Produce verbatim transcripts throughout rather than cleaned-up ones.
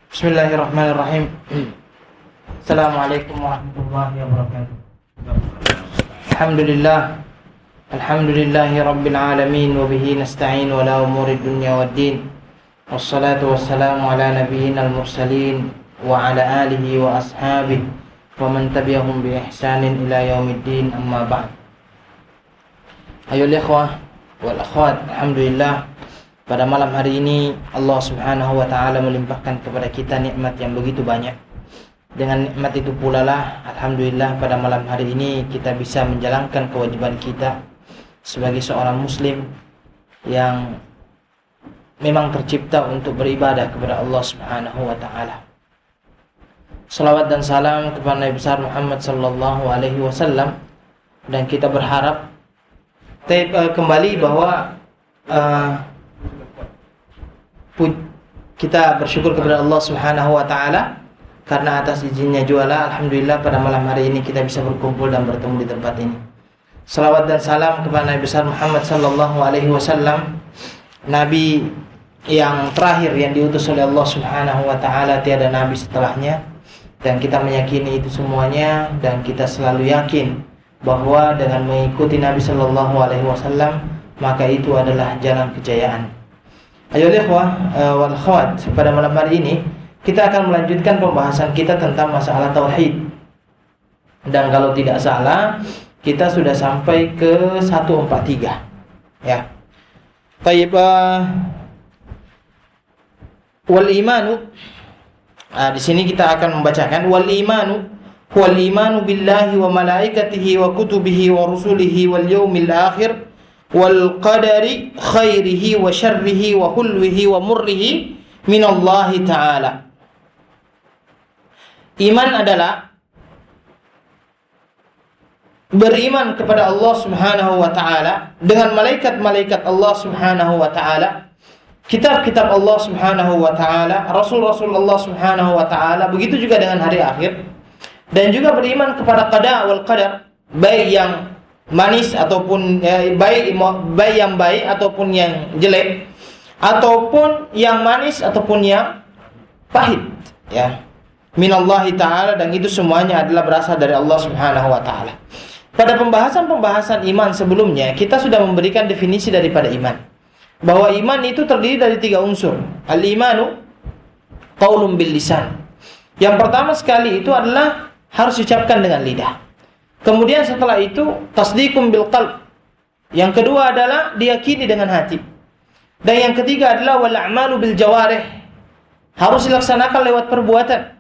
Bismillahirrahmanirrahim. Assalamualaikum warahmatullahi wabarakatuh. Alhamdulillah. Alhamdulillahi rabbil alamin wa bihi nasta'in wa la umuri dunya waddin. Wassalatu wassalamu ala nabiyyina al-mursalin wa ala alihi wa ashabihi wa man tabi'ahum bi ihsanin ila yaumiddin, amma ba'd. Ayolah ikhwah wal akhwat, alhamdulillah, pada malam hari ini Allah Subhanahu wa taala melimpahkan kepada kita nikmat yang begitu banyak. Dengan nikmat itu pula lah, alhamdulillah, pada malam hari ini kita bisa menjalankan kewajiban kita sebagai seorang muslim yang memang tercipta untuk beribadah kepada Allah Subhanahu wa taala. Salawat dan salam kepada Nabi besar Muhammad sallallahu alaihi wasallam, dan kita berharap kembali bahwa uh, kita bersyukur kepada Allah Subhanahu wa taala karena atas izinnya juala, alhamdulillah, pada malam hari ini kita bisa berkumpul dan bertemu di tempat ini. Salawat dan salam kepada Nabi besar Muhammad sallallahu alaihi wasallam, nabi yang terakhir yang diutus oleh Allah Subhanahu wa taala, tiada nabi setelahnya, dan kita meyakini itu semuanya, dan kita selalu yakin bahwa dengan mengikuti Nabi sallallahu alaihi wasallam maka itu adalah jalan kejayaan. Ayo ikhwah wal akhwat, pada malam hari ini kita akan melanjutkan pembahasan kita tentang masalah tauhid. Dan kalau tidak salah, kita sudah sampai ke seratus empat puluh tiga. Ya. Baik, uh, wal imanu. Nah, di sini kita akan membacakan wal imanu wal imanu billahi wa malaikatihi wa kutubihi wa rusulihi wal yaumil akhir wal qadari khairihi wa syarrihi wa hulwihi wa murrihi minallahi ta'ala. Iman adalah beriman kepada Allah Subhanahu wa ta'ala, dengan malaikat-malaikat Allah Subhanahu wa ta'ala, kitab-kitab Allah Subhanahu wa ta'ala, rasul-rasul Allah Subhanahu wa ta'ala, begitu juga dengan hari akhir, dan juga beriman kepada qada wal qadar, baik yang manis ataupun eh, baik baik yang baik ataupun yang jelek, ataupun yang manis ataupun yang pahit, ya, minallahi ta'ala, dan itu semuanya adalah berasal dari Allah Subhanahu wa ta'ala. Pada pembahasan-pembahasan iman sebelumnya, kita sudah memberikan definisi daripada iman, bahwa iman itu terdiri dari tiga unsur. Al-imanu qaulun bil lisan. Yang pertama sekali itu adalah harus diucapkan dengan lidah. Kemudian setelah itu tasdiqum bil qalb. Yang kedua adalah diyakini dengan hati. Dan yang ketiga adalah wal a'malu bil jawarih. Harus dilaksanakan lewat perbuatan.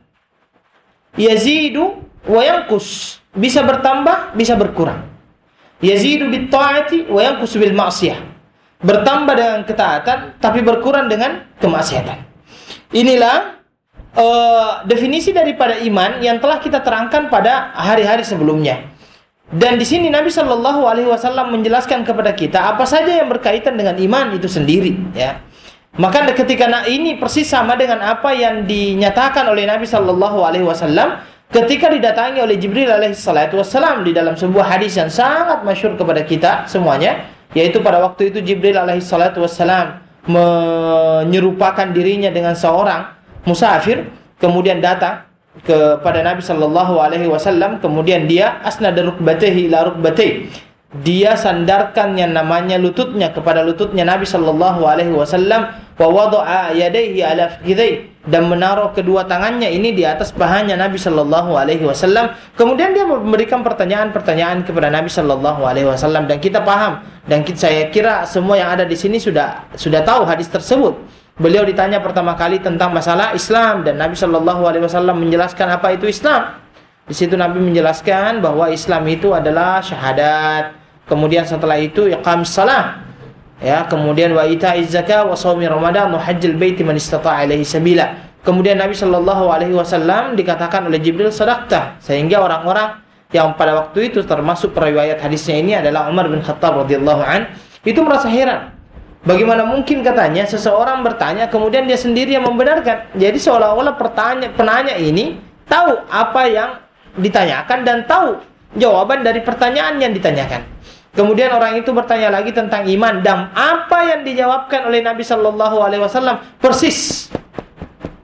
Yazidu wa yanqus. Bisa bertambah, bisa berkurang. Yazidu bit ta'ati wa yanqus bil ma'siyah. Bertambah dengan ketaatan tapi berkurang dengan kemaksiatan. Inilah Uh, definisi daripada iman yang telah kita terangkan pada hari-hari sebelumnya. Dan di sini Nabi Shallallahu Alaihi Wasallam menjelaskan kepada kita apa saja yang berkaitan dengan iman itu sendiri. Ya, maka ketika ini persis sama dengan apa yang dinyatakan oleh Nabi Shallallahu Alaihi Wasallam ketika didatangi oleh Jibril Alaihi Wasallam di dalam sebuah hadis yang sangat masyhur kepada kita semuanya, yaitu pada waktu itu Jibril Alaihi Wasallam menyerupakan dirinya dengan seorang musafir, kemudian datang kepada Nabi sallallahu alaihi wasallam, kemudian dia asnada rukbatayhi ila rukbatayhi, dia sandarkan yang namanya lututnya kepada lututnya Nabi sallallahu alaihi wasallam, wa wada'a yadayhi ala fakhidayhi, dan menaruh kedua tangannya ini di atas pahanya Nabi sallallahu alaihi wasallam. Kemudian dia memberikan pertanyaan-pertanyaan kepada Nabi sallallahu alaihi wasallam, dan kita paham, dan kita, saya kira semua yang ada di sini sudah sudah tahu hadis tersebut. Beliau ditanya pertama kali tentang masalah Islam, dan Nabi Shallallahu Alaihi Wasallam menjelaskan apa itu Islam. Di situ Nabi menjelaskan bahwa Islam itu adalah syahadat. Kemudian setelah itu iqamis salah, ya. Kemudian wa ita'iz zakah wa shaumi ramadan wa hajjil baiti man istata'a ilaihi sabila. Kemudian Nabi Shallallahu Alaihi Wasallam dikatakan oleh Jibril sadaqta, sehingga orang-orang yang pada waktu itu termasuk periwayat hadisnya ini adalah Umar bin Khattab radhiyallahu an, itu merasa heran. Bagaimana mungkin, katanya, seseorang bertanya kemudian dia sendiri yang membenarkan. Jadi seolah-olah pertanya, penanya ini tahu apa yang ditanyakan dan tahu jawaban dari pertanyaan yang ditanyakan. Kemudian orang itu bertanya lagi tentang iman, dan apa yang dijawabkan oleh Nabi Sallallahu Alaihi Wasallam persis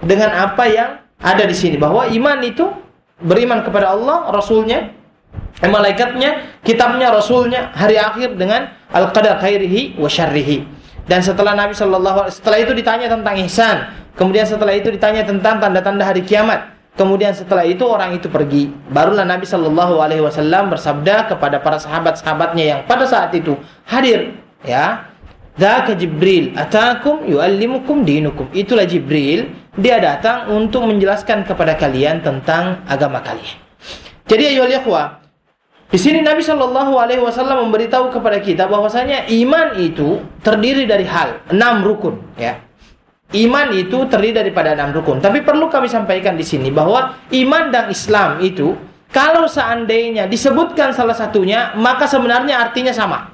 dengan apa yang ada di sini, bahwa iman itu beriman kepada Allah, Rasulnya, eh, malaikatnya, kitabnya, Rasulnya, hari akhir, dengan al-qadar khairihi wa syarrihi. Dan setelah Nabi sallallahu alaihi setelah itu ditanya tentang ihsan, kemudian setelah itu ditanya tentang tanda-tanda hari kiamat, kemudian setelah itu orang itu pergi. Barulah Nabi sallallahu alaihi wasallam bersabda kepada para sahabat-sahabatnya yang pada saat itu hadir, ya, dzaka Jibril atakum yuallimukum dinukum. Itulah Jibril, dia datang untuk menjelaskan kepada kalian tentang agama kalian. Jadi ayyuhal ikhwah, di sini Nabi Shallallahu Alaihi Wasallam memberitahu kepada kita bahwasanya iman itu terdiri dari hal enam rukun, ya. Iman itu terdiri daripada enam rukun. Tapi perlu kami sampaikan di sini bahwa iman dan Islam itu, kalau seandainya disebutkan salah satunya, maka sebenarnya artinya sama.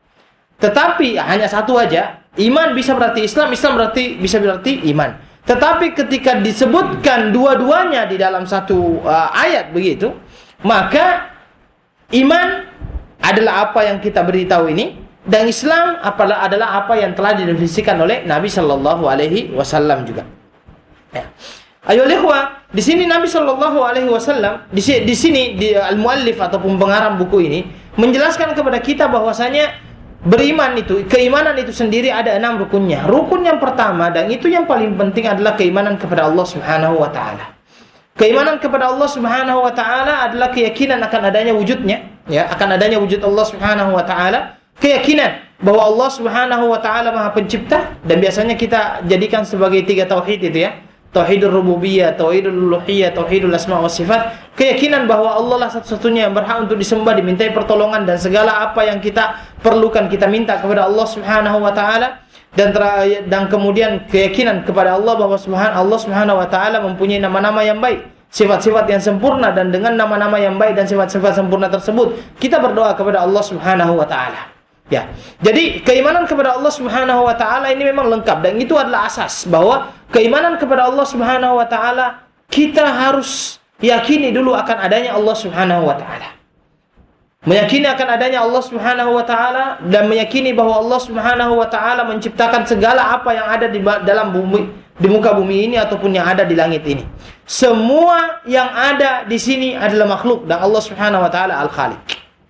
Tetapi hanya satu aja, iman bisa berarti Islam, Islam berarti bisa berarti iman. Tetapi ketika disebutkan dua-duanya di dalam satu uh, ayat begitu, maka iman adalah apa yang kita beritahu ini, dan Islam adalah apa yang telah didefinisikan oleh Nabi Shallallahu Alaihi Wasallam juga. Ya. Ayo ikhwah, di sini Nabi Shallallahu Alaihi Wasallam di, di sini di al-muallif ataupun pengarang buku ini menjelaskan kepada kita bahwasanya beriman itu, keimanan itu sendiri ada enam rukunnya. Rukun yang pertama dan itu yang paling penting adalah keimanan kepada Allah Subhanahu Wa Taala. Keimanan kepada Allah Subhanahu Wa Taala adalah keyakinan akan adanya wujudnya, ya, akan adanya wujud Allah Subhanahu Wa Taala. Keyakinan bahwa Allah Subhanahu Wa Taala Maha Pencipta, dan biasanya kita jadikan sebagai tiga tauhid itu, ya. Tauhidul rububiyah, tauhidul uluhiyah, tauhidul asma wa sifat. Keyakinan bahwa Allah lah satu-satunya yang berhak untuk disembah, dimintai pertolongan, dan segala apa yang kita perlukan kita minta kepada Allah Subhanahu Wa Taala. Dan ter- dan kemudian keyakinan kepada Allah bahwa Subhan Allah Subhanahu Wa Taala mempunyai nama-nama yang baik, sifat-sifat yang sempurna, dan dengan nama-nama yang baik dan sifat-sifat sempurna tersebut kita berdoa kepada Allah Subhanahu Wa Taala. Ya, jadi keimanan kepada Allah Subhanahu Wa Taala ini memang lengkap, dan itu adalah asas bahwa keimanan kepada Allah Subhanahu Wa Taala kita harus yakini dulu akan adanya Allah Subhanahu Wa Taala, meyakini akan adanya Allah Subhanahu Wa Taala, dan meyakini bahwa Allah Subhanahu Wa Taala menciptakan segala apa yang ada di dalam bumi, di muka bumi ini ataupun yang ada di langit ini. Semua yang ada di sini adalah makhluk, dan Allah Subhanahu Wa Taala Al-Khaliq.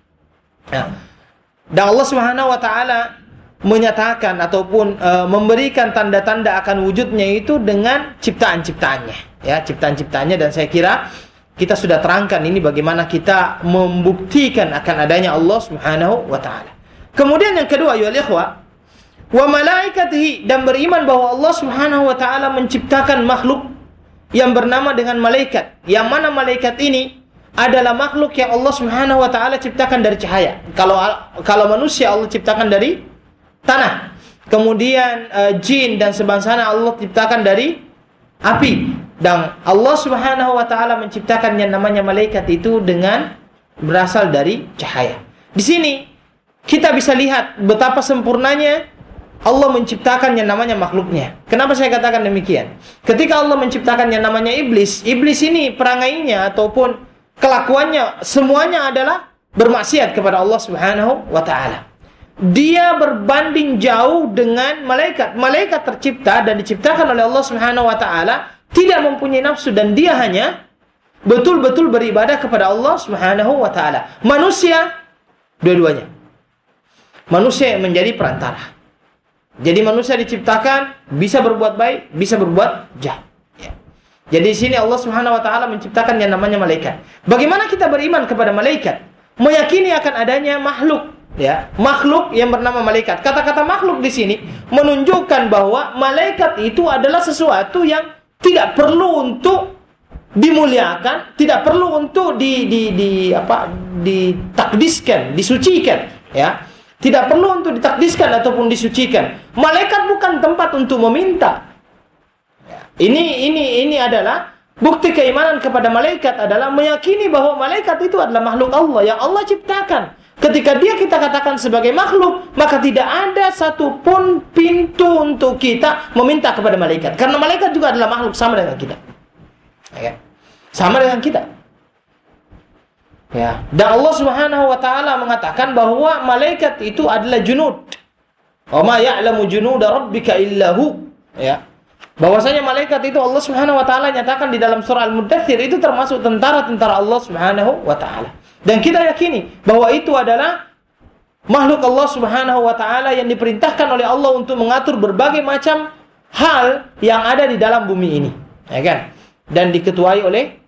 Ya. Dan Allah Subhanahu Wa Taala menyatakan ataupun e, memberikan tanda-tanda akan wujudnya itu dengan ciptaan-ciptaannya, ya, ciptaan-ciptaannya. Dan saya kira kita sudah terangkan ini bagaimana kita membuktikan akan adanya Allah Subhanahu Wa Taala. Kemudian yang kedua, ya ikhwah, wa malaikatihi, dan beriman bahwa Allah Subhanahu Wa Taala menciptakan makhluk yang bernama dengan malaikat, yang mana malaikat ini adalah makhluk yang Allah Subhanahu Wa Taala ciptakan dari cahaya. Kalau kalau manusia Allah ciptakan dari tanah. Kemudian uh, jin dan sebangsana Allah ciptakan dari api. Dan Allah Subhanahu Wa Taala menciptakan yang namanya malaikat itu dengan berasal dari cahaya. Di sini kita bisa lihat betapa sempurnanya Allah menciptakan yang namanya makhluknya. Kenapa saya katakan demikian? Ketika Allah menciptakan yang namanya iblis, iblis ini perangainya ataupun kelakuannya semuanya adalah bermaksiat kepada Allah Subhanahu Wa Taala. Dia berbanding jauh dengan malaikat. Malaikat tercipta dan diciptakan oleh Allah Subhanahu Wa Taala, tidak mempunyai nafsu, dan dia hanya betul-betul beribadah kepada Allah Subhanahu Wa Taala. Manusia dua-duanya. Manusia yang menjadi perantara. Jadi manusia diciptakan bisa berbuat baik, bisa berbuat jahat. Jadi di sini Allah Subhanahu Wa Taala menciptakan yang namanya malaikat. Bagaimana kita beriman kepada malaikat? Meyakini akan adanya makhluk, ya, makhluk yang bernama malaikat. Kata-kata makhluk di sini menunjukkan bahwa malaikat itu adalah sesuatu yang tidak perlu untuk dimuliakan, tidak perlu untuk di di di apa? ditakdiskan, disucikan, ya. Tidak perlu untuk ditakdiskan ataupun disucikan. Malaikat bukan tempat untuk meminta. Ini ini ini adalah bukti keimanan kepada malaikat, adalah meyakini bahwa malaikat itu adalah makhluk Allah yang Allah ciptakan. Ketika dia kita katakan sebagai makhluk, maka tidak ada satupun pintu untuk kita meminta kepada malaikat, karena malaikat juga adalah makhluk sama dengan kita, ya, sama dengan kita. Ya. Dan Allah Subhanahu Wa Taala mengatakan bahwa malaikat itu adalah junud. Wa ma ya'lamu junuda rabbika illahu. Ya. Bahwasanya malaikat itu Allah Subhanahu wa taala nyatakan di dalam surah Al-Muddatsir itu termasuk tentara-tentara Allah Subhanahu wa taala. Dan kita yakini bahwa itu adalah makhluk Allah Subhanahu wa taala yang diperintahkan oleh Allah untuk mengatur berbagai macam hal yang ada di dalam bumi ini, ya kan? Dan diketuai oleh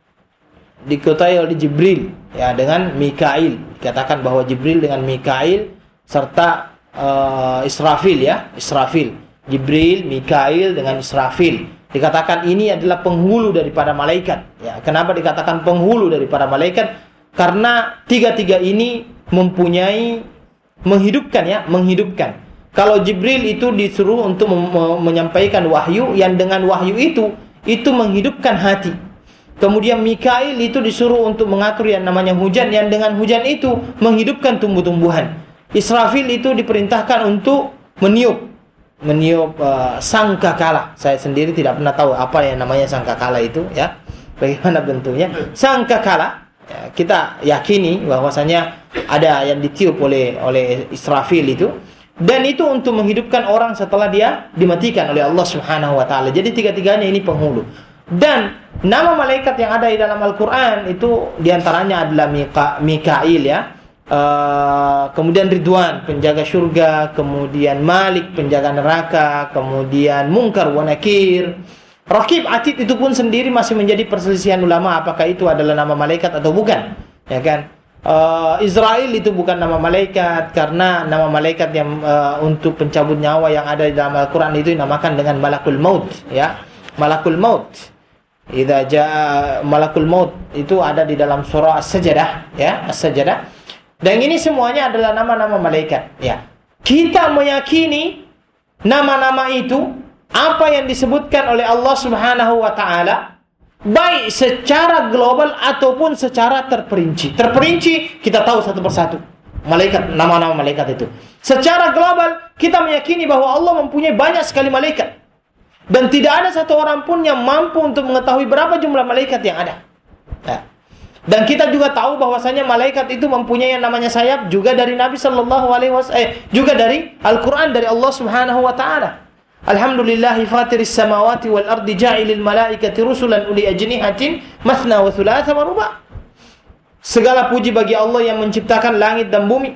diketuai oleh Jibril, ya, dengan Mikail. Dikatakan bahwa Jibril dengan Mikail serta uh, Israfil, ya, Israfil. Jibril, Mikail dengan Israfil. Dikatakan ini adalah penghulu daripada malaikat. Ya, kenapa dikatakan penghulu daripada malaikat? Karena tiga-tiga ini mempunyai menghidupkan, ya, menghidupkan. Kalau Jibril itu disuruh untuk mem- menyampaikan wahyu, yang dengan wahyu itu itu menghidupkan hati. Kemudian Mikail itu disuruh untuk mengatur yang namanya hujan, yang dengan hujan itu menghidupkan tumbuh-tumbuhan. Israfil itu diperintahkan untuk meniup meniup uh, sangkakala. Saya sendiri tidak pernah tahu apa yang namanya sangkakala itu, ya. Bagaimana bentuknya? Sangkakala, ya, kita yakini bahwasanya ada yang ditiup oleh oleh Israfil itu, dan itu untuk menghidupkan orang setelah dia dimatikan oleh Allah Subhanahu wa taala. Jadi tiga-tiganya ini penghulu. Dan nama malaikat yang ada di dalam Al-Qur'an itu diantaranya adalah Mika, Mikail, ya. Uh, kemudian Ridwan, penjaga surga, kemudian Malik, penjaga neraka, kemudian Munkar wa Nakir. Raqib Atid itu pun sendiri masih menjadi perselisihan ulama apakah itu adalah nama malaikat atau bukan, ya kan? Uh, Israel itu bukan nama malaikat, karena nama malaikat yang uh, untuk pencabut nyawa yang ada di dalam Al-Qur'an itu dinamakan dengan Malakul Maut, ya. Malakul Maut. Idza jaa Malakul Maut itu ada di dalam surah As-Sajdah, ya, As-Sajdah. Dan ini semuanya adalah nama-nama malaikat, ya. Kita meyakini nama-nama itu apa yang disebutkan oleh Allah Subhanahu wa taala, baik secara global ataupun secara terperinci. Terperinci kita tahu satu persatu malaikat, nama-nama malaikat itu. Secara global kita meyakini bahwa Allah mempunyai banyak sekali malaikat, dan tidak ada satu orang pun yang mampu untuk mengetahui berapa jumlah malaikat yang ada, ya. Dan kita juga tahu bahwasanya malaikat itu mempunyai yang namanya sayap, juga dari Nabi sallallahu alaihi wasallam, eh, juga dari Al-Qur'an, dari Allah Subhanahu wa taala. Alhamdulillahi fatiris samawati wal ardi ja'ilil malaikati rusulan uli ajnihatin mathna wa thulatha wa ruba'. Segala puji bagi Allah yang menciptakan langit dan bumi.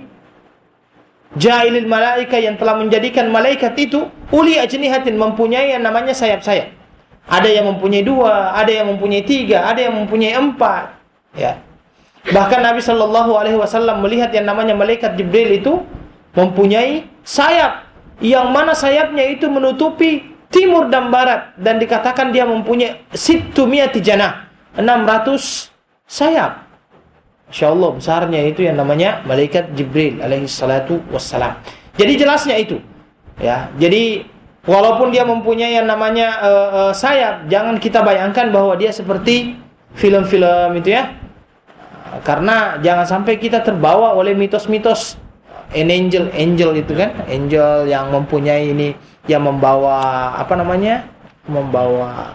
Ja'ilil malaika, yang telah menjadikan malaikat itu uli ajnihatin, mempunyai yang namanya sayap-sayap. Ada yang mempunyai dua, ada yang mempunyai tiga, ada yang mempunyai empat. Ya. Bahkan Nabi sallallahu alaihi wasallam melihat yang namanya malaikat Jibril itu mempunyai sayap, yang mana sayapnya itu menutupi timur dan barat, dan dikatakan dia mempunyai sittumiyati janah, enam ratus sayap. Insyaallah besarnya itu yang namanya malaikat Jibril alaihi salatu wassalam. Jadi jelasnya itu, ya. Jadi walaupun dia mempunyai yang namanya uh, uh, sayap, jangan kita bayangkan bahwa dia seperti film-film itu, ya. Karena jangan sampai kita terbawa oleh mitos-mitos an angel, angel itu kan, angel yang mempunyai ini, yang membawa apa namanya, membawa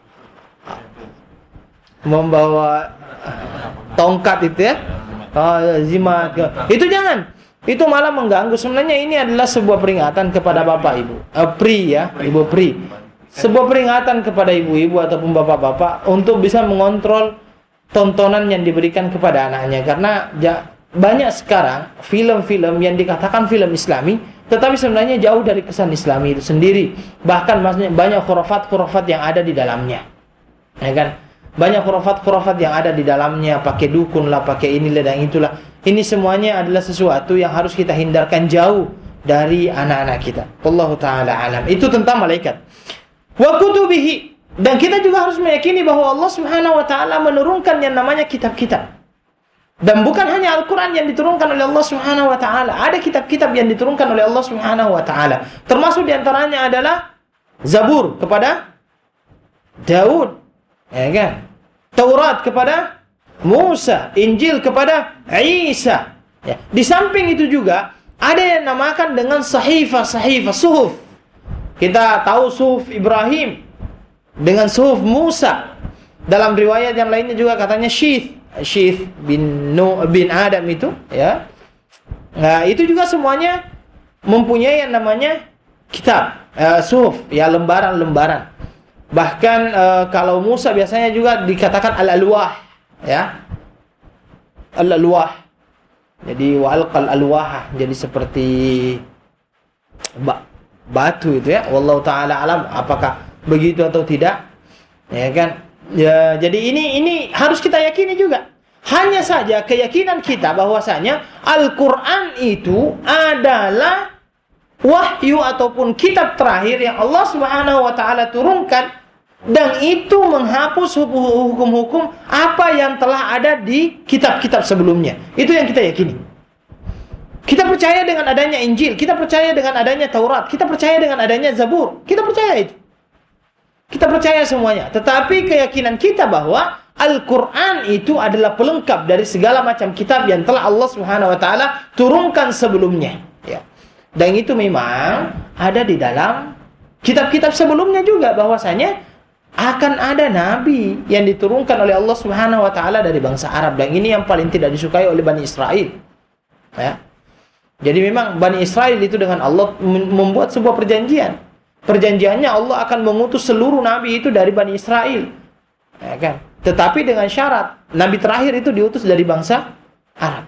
membawa tongkat itu, ya, oh, zimat, itu jangan, itu malah mengganggu. Sebenarnya ini adalah sebuah peringatan kepada bapak ibu, uh, pri ya, ibu pri, sebuah peringatan kepada ibu-ibu ataupun bapak-bapak untuk bisa mengontrol tontonan yang diberikan kepada anaknya. Karena ja, banyak sekarang film-film yang dikatakan film Islami, tetapi sebenarnya jauh dari kesan Islami itu sendiri. Bahkan banyak khurafat-khurafat yang ada di dalamnya, ya kan? Banyak khurafat-khurafat yang ada di dalamnya, pakai dukun lah, pakai inilah dan itulah. Ini semuanya adalah sesuatu yang harus kita hindarkan jauh dari anak-anak kita. Wallahu ta'ala alam. Itu tentang malaikat. Wa kutubihi. Dan kita juga harus meyakini bahwa Allah Subhanahu wa taala menurunkan yang namanya kitab-kitab. Dan bukan hanya Al-Qur'an yang diturunkan oleh Allah Subhanahu wa taala, ada kitab-kitab yang diturunkan oleh Allah Subhanahu wa taala. Termasuk di antaranya adalah Zabur kepada Daud, ya kan? Taurat kepada Musa, Injil kepada Isa. Ya. Di samping itu juga ada yang namakan dengan sahifah-sahifah, suhuf. Kita tahu suhuf Ibrahim dengan suhuf Musa. Dalam riwayat yang lainnya juga katanya Syith, Syith bin Nu bin Adam itu, ya. Nah, itu juga semuanya mempunyai yang namanya kitab. uh, suhuf, ya lembaran-lembaran. Bahkan uh, kalau Musa biasanya juga dikatakan al-alwah, ya. Al-alwah. Jadi wa alqal alwah, jadi seperti ba- batu itu ya. Wallahu taala alam apakah begitu atau tidak. Ya kan? Ya, jadi ini ini harus kita yakini juga. Hanya saja keyakinan kita bahwasanya Al-Quran itu adalah wahyu ataupun kitab terakhir yang Allah Subhanahu wa taala turunkan, dan itu menghapus hukum-hukum apa yang telah ada di kitab-kitab sebelumnya. Itu yang kita yakini. Kita percaya dengan adanya Injil, kita percaya dengan adanya Taurat, kita percaya dengan adanya Zabur. Kita percaya itu. Kita percaya semuanya. Tetapi keyakinan kita bahwa Al-Quran itu adalah pelengkap dari segala macam kitab yang telah Allah Subhanahu wa taala turunkan sebelumnya, ya. Dan itu memang ada di dalam kitab-kitab sebelumnya juga, bahwasanya akan ada nabi yang diturunkan oleh Allah Subhanahu wa taala dari bangsa Arab, dan ini yang paling tidak disukai oleh Bani Israel. Ya. Jadi memang Bani Israel itu dengan Allah membuat sebuah perjanjian. Perjanjiannya Allah akan mengutus seluruh nabi itu dari Bani Israel. Ya kan? Tetapi dengan syarat nabi terakhir itu diutus dari bangsa Arab.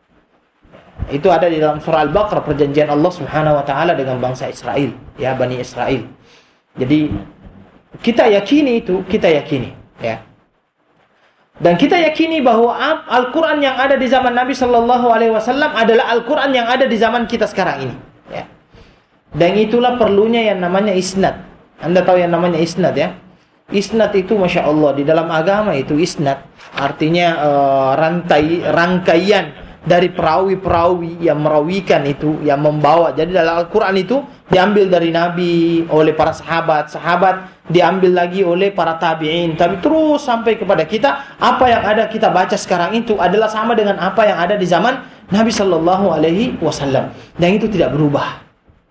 Itu ada di dalam surah Al-Baqarah, perjanjian Allah Subhanahu wa taala dengan bangsa Israel, ya, Bani Israel. Jadi kita yakini itu, kita yakini, ya. Dan kita yakini bahwa Al-Quran yang ada di zaman Nabi Sallallahu Alaihi Wasallam adalah Al-Quran yang ada di zaman kita sekarang ini, ya. Dan itulah perlunya yang namanya isnad. Anda tahu yang namanya isnad, ya? Isnad itu Masya Allah di dalam agama itu isnad artinya uh, rantai rangkaian dari perawi-perawi yang merawikan itu, yang membawa. Jadi dalam Al-Quran itu diambil dari Nabi, oleh para sahabat, sahabat diambil lagi oleh para tabi'in, tapi terus sampai kepada kita. Apa yang ada kita baca sekarang itu adalah sama dengan apa yang ada di zaman Nabi Sallallahu Alaihi Wasallam, dan itu tidak berubah.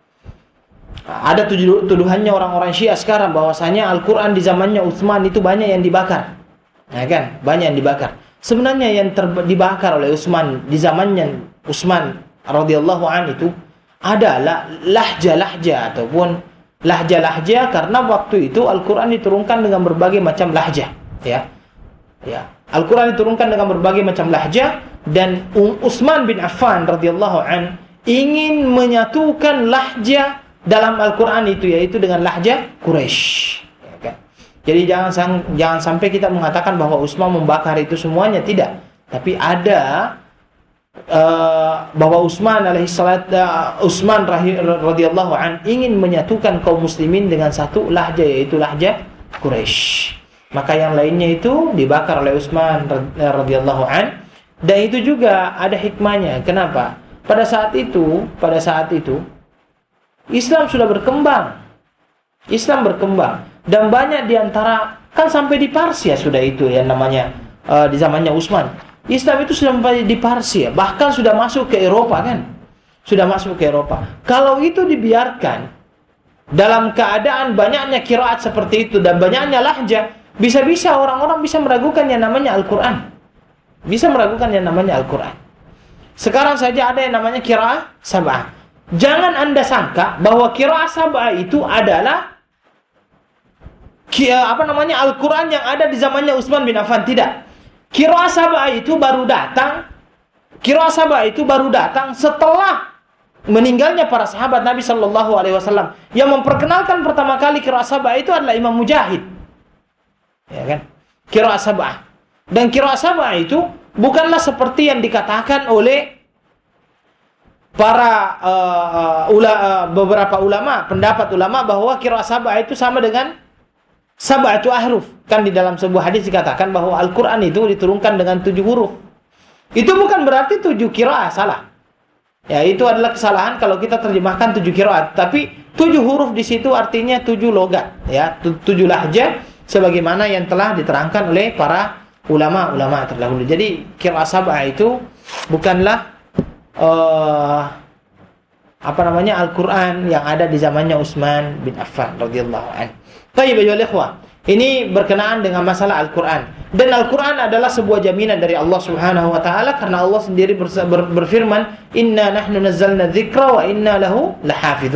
Ada tuduhannya orang-orang Syiah sekarang bahwasanya Al-Quran di zamannya Utsman itu banyak yang dibakar, ya kan? Banyak yang dibakar. Sebenarnya yang ter- dibakar oleh Utsman di zamannya Utsman radhiyallahu an itu adalah lahja-lahja ataupun lahja-lahja, karena waktu itu Al-Quran diturunkan dengan berbagai macam lahja, ya. Ya, Al-Quran diturunkan dengan berbagai macam lahja, dan Utsman bin Affan radhiyallahu an ingin menyatukan lahja dalam Al-Quran itu, yaitu dengan lahja Quraisy, ya kan? Jadi jangan jangan sampai kita mengatakan bahwa Utsman membakar itu semuanya, tidak. Tapi ada uh, bahwa Utsman alaihi salat uh, Utsman radhiyallahu an ingin menyatukan kaum muslimin dengan satu lahja, yaitu lahja Quraisy. Maka yang lainnya itu dibakar oleh Utsman radhiyallahu an, dan itu juga ada hikmahnya. Kenapa? Pada saat itu, pada saat itu Islam sudah berkembang. Islam berkembang, dan banyak diantara, kan sampai di Parsia sudah itu yang namanya uh, di zamannya Utsman. Islam itu sudah sampai di Parsia, bahkan sudah masuk ke Eropa, kan? Sudah masuk ke Eropa. Kalau itu dibiarkan dalam keadaan banyaknya qiraat seperti itu dan banyaknya lahja, bisa-bisa orang-orang bisa meragukan yang namanya Al-Quran. Bisa meragukan yang namanya Al-Quran. Sekarang saja ada yang namanya qiraat sab'ah. Jangan Anda sangka bahwa qiraah sab'ah itu adalah apa namanya Al-Quran yang ada di zamannya Utsman bin Affan. Tidak. Qiraah sab'ah itu baru datang. Qiraah sab'ah itu baru datang setelah meninggalnya para sahabat Nabi Sallallahu Alaihi Wasallam. Yang memperkenalkan pertama kali qiraah sab'ah itu adalah Imam Mujahid, ya kan? Qiraah sab'ah. Dan qiraah sab'ah itu bukanlah seperti yang dikatakan oleh para uh, ula, uh, beberapa ulama, pendapat ulama bahwa qiraah sab'ah itu sama dengan sab'atu ahruf. Kan di dalam sebuah hadis dikatakan bahwa Al-Quran itu diturunkan dengan tujuh huruf. Itu bukan berarti tujuh qiraah, salah. Ya, itu adalah kesalahan kalau kita terjemahkan tujuh qiraat. Tapi tujuh huruf di situ artinya tujuh logat, ya, tujuh lahja, sebagaimana yang telah diterangkan oleh para ulama-ulama terdahulu. Jadi qiraah sab'ah itu bukanlah Uh, apa namanya Al-Quran yang ada di zamannya Utsman bin Affan radhiyallahu anhu. Baik, ayyuhal ikhwah, ini berkenaan dengan masalah Al-Quran. Dan Al-Quran adalah sebuah jaminan dari Allah Subhanahu wa taala, karena Allah sendiri ber, ber, berfirman, "Inna nahnu nazzalna dzikra wa inna lahu lahafizun."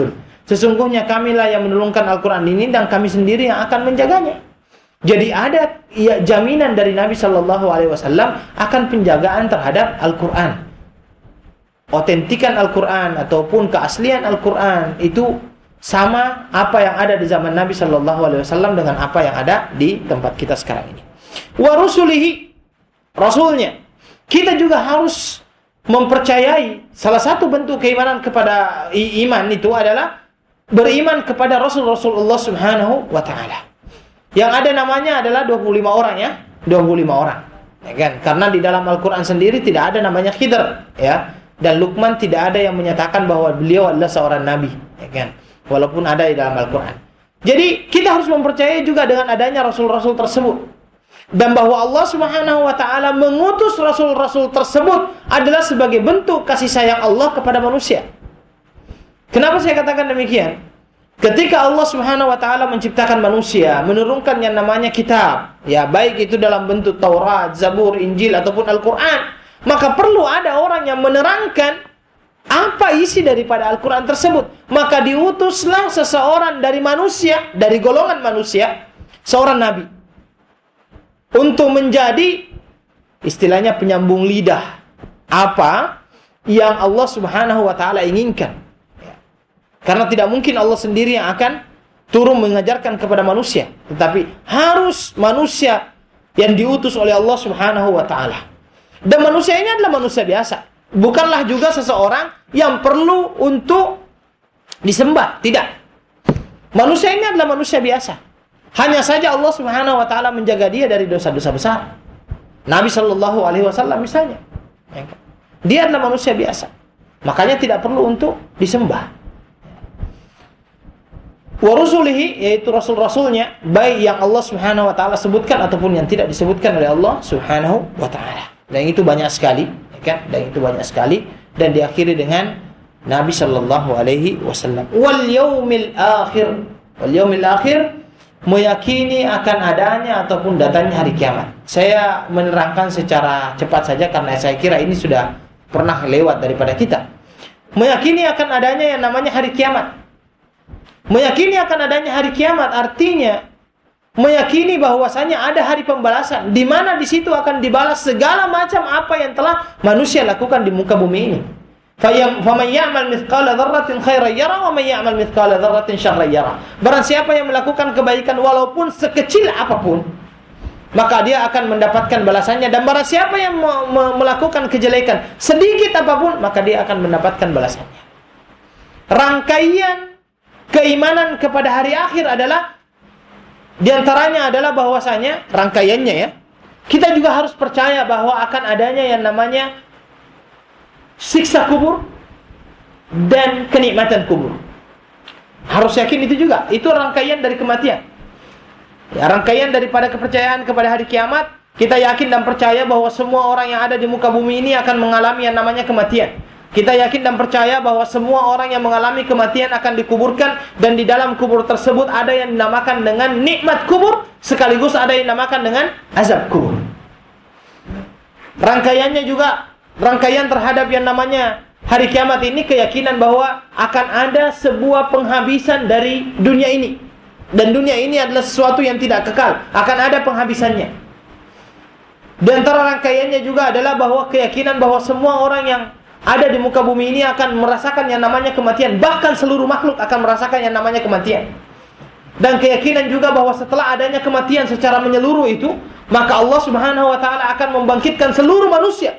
Sesungguhnya kamilah yang menurunkan Al-Quran ini dan kami sendiri yang akan menjaganya. Jadi ada ya, jaminan dari Nabi Shallallahu Alaihi Wasallam akan penjagaan terhadap Al-Quran. Otentikan Al-Quran ataupun keaslian Al-Quran itu sama apa yang ada di zaman Nabi Shallallahu Alaihi Wasallam dengan apa yang ada di tempat kita sekarang ini. Wa rusulihi, rasulnya. Kita juga harus mempercayai salah satu bentuk keimanan kepada iman itu adalah beriman kepada Rasul Rasulullah Subhanahu wa taala. Yang ada namanya adalah dua puluh lima orang ya, dua puluh lima orang. Ya kan? Karena di dalam Al-Qur'an sendiri tidak ada namanya Khidr, ya. Dan Luqman tidak ada yang menyatakan bahwa beliau adalah seorang nabi, ya kan? Walaupun ada di dalam Al-Qur'an. Jadi kita harus mempercayai juga dengan adanya rasul-rasul tersebut. Dan bahwa Allah Subhanahu wa taala mengutus rasul-rasul tersebut adalah sebagai bentuk kasih sayang Allah kepada manusia. Kenapa saya katakan demikian? Ketika Allah Subhanahu wa taala menciptakan manusia, menurunkan yang namanya kitab, ya baik itu dalam bentuk Taurat, Zabur, Injil ataupun Al-Qur'an, maka perlu ada orang yang menerangkan apa isi daripada Al-Qur'an tersebut. Maka diutuslah seseorang dari manusia, dari golongan manusia, seorang nabi, untuk menjadi istilahnya penyambung lidah apa yang Allah Subhanahu wa taala inginkan. Karena tidak mungkin Allah sendiri yang akan turun mengajarkan kepada manusia, tetapi harus manusia yang diutus oleh Allah Subhanahu wa taala. Dan manusia ini adalah manusia biasa, bukanlah juga seseorang yang perlu untuk disembah, tidak. Manusia ini adalah manusia biasa. Hanya saja Allah Subhanahu wa taala menjaga dia dari dosa-dosa besar. Nabi sallallahu alaihi wasallam misalnya, dia adalah manusia biasa. Makanya tidak perlu untuk disembah. Wa rusulihi, yaitu rasul-rasulnya, baik yang Allah Subhanahu wa taala sebutkan ataupun yang tidak disebutkan oleh Allah Subhanahu wa taala. Dan itu banyak sekali, ya kan? Dan itu banyak sekali dan diakhiri dengan Nabi sallallahu alaihi wasallam. Wal yaumil akhir. Wal yaumil akhir, meyakini akan adanya ataupun datangnya hari kiamat. Saya menerangkan secara cepat saja karena saya kira ini sudah pernah lewat daripada kita. Meyakini akan adanya yang namanya hari kiamat. Meyakini akan adanya hari kiamat artinya meyakini bahwasanya ada hari pembalasan, di mana di situ akan dibalas segala macam apa yang telah manusia lakukan di muka bumi ini. Faman ya'mal mithqala dzarratin khairan yara wa man ya'mal mithqala dzarratin syarran yara. Barang siapa yang melakukan kebaikan walaupun sekecil apapun, maka dia akan mendapatkan balasannya, dan barang siapa yang melakukan kejelekan sedikit apapun, maka dia akan mendapatkan balasannya. Rangkaian keimanan kepada hari akhir adalah diantaranya adalah bahwasanya rangkaiannya ya, kita juga harus percaya bahwa akan adanya yang namanya siksa kubur dan kenikmatan kubur. Harus yakin itu juga. Itu rangkaian dari kematian. Ya, rangkaian daripada kepercayaan kepada hari kiamat, kita yakin dan percaya bahwa semua orang yang ada di muka bumi ini akan mengalami yang namanya kematian. Kita yakin dan percaya bahwa semua orang yang mengalami kematian akan dikuburkan, dan di dalam kubur tersebut ada yang dinamakan dengan nikmat kubur, sekaligus ada yang dinamakan dengan azab kubur. Rangkaiannya juga rangkaian terhadap yang namanya hari kiamat ini, keyakinan bahwa akan ada sebuah penghabisan dari dunia ini, dan dunia ini adalah sesuatu yang tidak kekal, akan ada penghabisannya. Di antara rangkaiannya juga adalah bahwa keyakinan bahwa semua orang yang ada di muka bumi ini akan merasakan yang namanya kematian. Bahkan seluruh makhluk akan merasakan yang namanya kematian. Dan keyakinan juga bahwa setelah adanya kematian secara menyeluruh itu, maka Allah Subhanahu wa taala akan membangkitkan seluruh manusia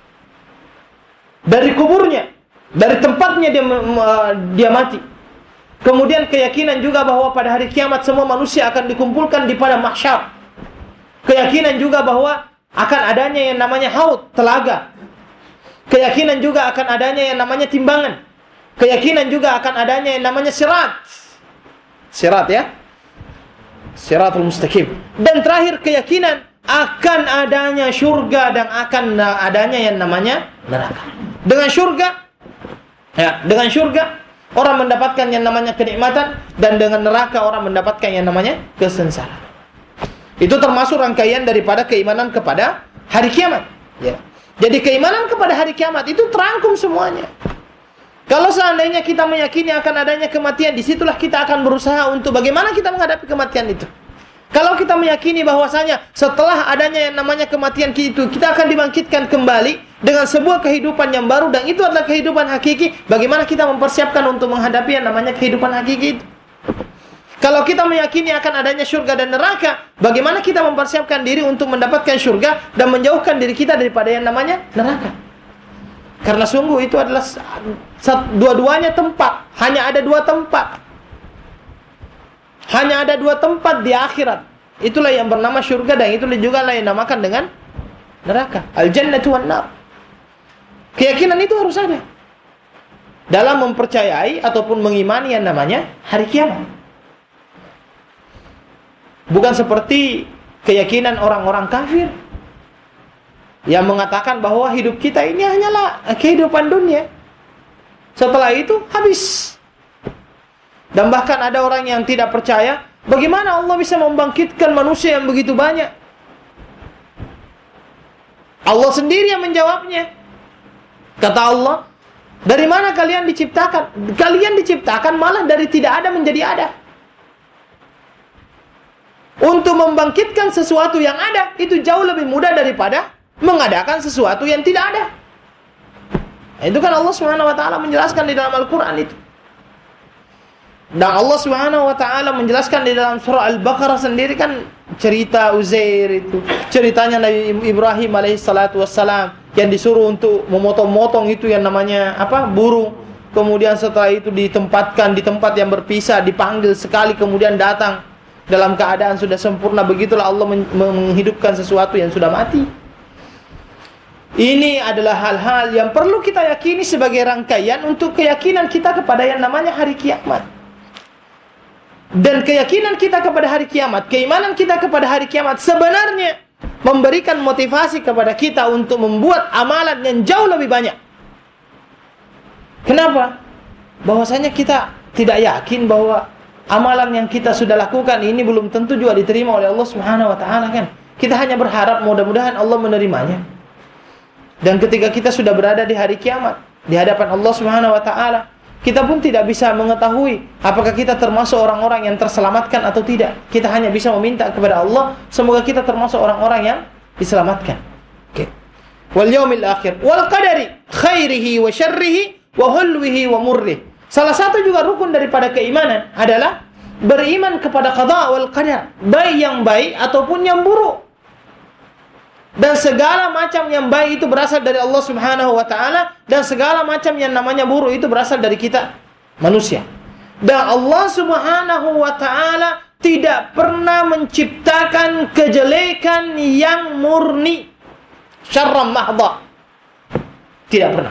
dari kuburnya, dari tempatnya dia dia mati. Kemudian keyakinan juga bahwa pada hari kiamat semua manusia akan dikumpulkan di padang mahsyar. Keyakinan juga bahwa akan adanya yang namanya haud, telaga. Keyakinan juga akan adanya yang namanya timbangan. Keyakinan juga akan adanya yang namanya sirat. Sirat ya. Siratul mustaqim. Dan terakhir keyakinan akan adanya syurga dan akan adanya yang namanya neraka. Dengan syurga, ya, dengan syurga orang mendapatkan yang namanya kenikmatan, dan dengan neraka orang mendapatkan yang namanya kesengsaraan. Itu termasuk rangkaian daripada keimanan kepada hari kiamat. Ya. Jadi keimanan kepada hari kiamat itu terangkum semuanya. Kalau seandainya kita meyakini akan adanya kematian, disitulah kita akan berusaha untuk bagaimana kita menghadapi kematian itu. Kalau kita meyakini bahwasanya setelah adanya yang namanya kematian itu, kita akan dibangkitkan kembali dengan sebuah kehidupan yang baru, dan itu adalah kehidupan hakiki, bagaimana kita mempersiapkan untuk menghadapi yang namanya kehidupan hakiki itu. Kalau kita meyakini akan adanya surga dan neraka, bagaimana kita mempersiapkan diri untuk mendapatkan surga dan menjauhkan diri kita daripada yang namanya neraka. Karena sungguh itu adalah dua-duanya tempat. Hanya ada dua tempat. Hanya ada dua tempat di akhirat. Itulah yang bernama surga, dan itulah juga yang dinamakan dengan neraka. Al-jannatu wan-nar. Keyakinan itu harus ada dalam mempercayai ataupun mengimani yang namanya hari kiamat. Bukan seperti keyakinan orang-orang kafir yang mengatakan bahwa hidup kita ini hanyalah kehidupan dunia. Setelah itu habis. Dan bahkan ada orang yang tidak percaya, bagaimana Allah bisa membangkitkan manusia yang begitu banyak? Allah sendiri yang menjawabnya. Kata Allah, dari mana kalian diciptakan? Kalian diciptakan malah dari tidak ada menjadi ada. Untuk membangkitkan sesuatu yang ada, itu jauh lebih mudah daripada mengadakan sesuatu yang tidak ada. Itu kan Allah Subhanahu wa taala menjelaskan di dalam Al-Qur'an itu. Dan Allah Subhanahu wa taala menjelaskan di dalam surah Al-Baqarah sendiri kan cerita Uzair itu. Ceritanya Nabi Ibrahim alaihi salatu wassalam yang disuruh untuk memotong-motong itu yang namanya apa? Burung. Kemudian setelah itu ditempatkan di tempat yang berpisah, dipanggil sekali, kemudian datang dalam keadaan sudah sempurna. Begitulah Allah menghidupkan sesuatu yang sudah mati. Ini adalah hal-hal yang perlu kita yakini sebagai rangkaian untuk keyakinan kita kepada yang namanya hari kiamat. Dan keyakinan kita kepada hari kiamat, keimanan kita kepada hari kiamat sebenarnya memberikan motivasi kepada kita untuk membuat amalan yang jauh lebih banyak. Kenapa? Bahwasanya kita tidak yakin bahwa amalan yang kita sudah lakukan ini belum tentu juga diterima oleh Allah Subhanahu wa taala kan. Kita hanya berharap mudah-mudahan Allah menerimanya. Dan ketika kita sudah berada di hari kiamat, di hadapan Allah Subhanahu wa taala, kita pun tidak bisa mengetahui apakah kita termasuk orang-orang yang terselamatkan atau tidak. Kita hanya bisa meminta kepada Allah, semoga kita termasuk orang-orang yang diselamatkan. Oke. Wal yaumil akhir, wal qadari khairihi wa syarrihi wa hulwihi wa murrihi. Salah satu juga rukun daripada keimanan adalah beriman kepada qada wal qadar, baik yang baik ataupun yang buruk. Dan segala macam yang baik itu berasal dari Allah Subhanahu wa taala, dan segala macam yang namanya buruk itu berasal dari kita manusia. Dan Allah Subhanahu wa taala tidak pernah menciptakan kejelekan yang murni, syarran mahdha. Tidak pernah.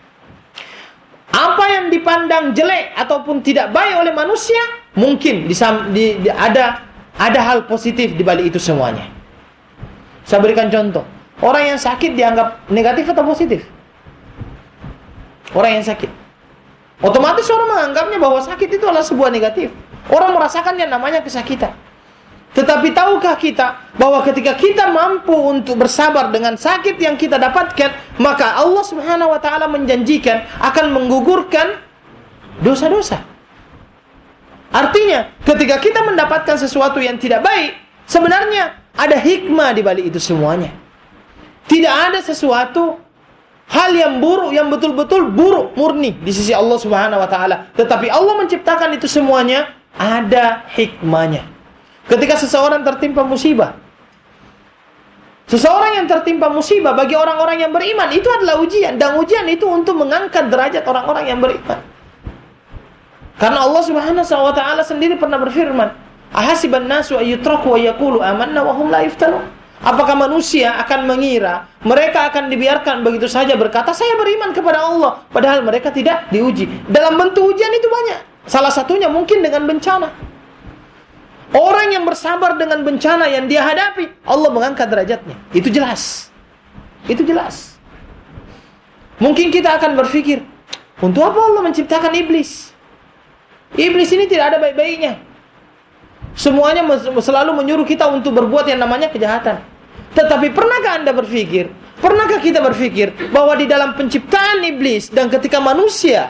Apa yang dipandang jelek ataupun tidak baik oleh manusia, mungkin di, di, di, ada ada hal positif di balik itu semuanya. Saya berikan contoh. Orang yang sakit dianggap negatif atau positif? Orang yang sakit, otomatis orang menganggapnya bahwa sakit itu adalah sebuah negatif. Orang merasakan yang namanya kesakitan. Tetapi tahukah kita bahwa ketika kita mampu untuk bersabar dengan sakit yang kita dapatkan, maka Allah Subhanahu wa taala menjanjikan akan menggugurkan dosa-dosa. Artinya, ketika kita mendapatkan sesuatu yang tidak baik, sebenarnya ada hikmah di balik itu semuanya. Tidak ada sesuatu hal yang buruk yang betul-betul buruk murni di sisi Allah Subhanahu wa taala. Tetapi Allah menciptakan itu semuanya ada hikmahnya. Ketika seseorang tertimpa musibah, seseorang yang tertimpa musibah bagi orang-orang yang beriman itu adalah ujian, dan ujian itu untuk mengangkat derajat orang-orang yang beriman. Karena Allah Subhanahu wa taala sendiri pernah berfirman, ahasiban nasu ayyutraku wa yaqulu amanna wa hum la yuftanun. Apakah manusia akan mengira mereka akan dibiarkan begitu saja berkata saya beriman kepada Allah, padahal mereka tidak diuji. Dalam bentuk ujian itu banyak. Salah satunya mungkin dengan bencana. Orang yang bersabar dengan bencana yang dia hadapi, Allah mengangkat derajatnya. Itu jelas. Itu jelas. Mungkin kita akan berpikir, untuk apa Allah menciptakan iblis? Iblis ini tidak ada baik-baiknya. Semuanya selalu menyuruh kita untuk berbuat yang namanya kejahatan. Tetapi pernahkah Anda berpikir, pernahkah kita berpikir bahwa di dalam penciptaan iblis dan ketika manusia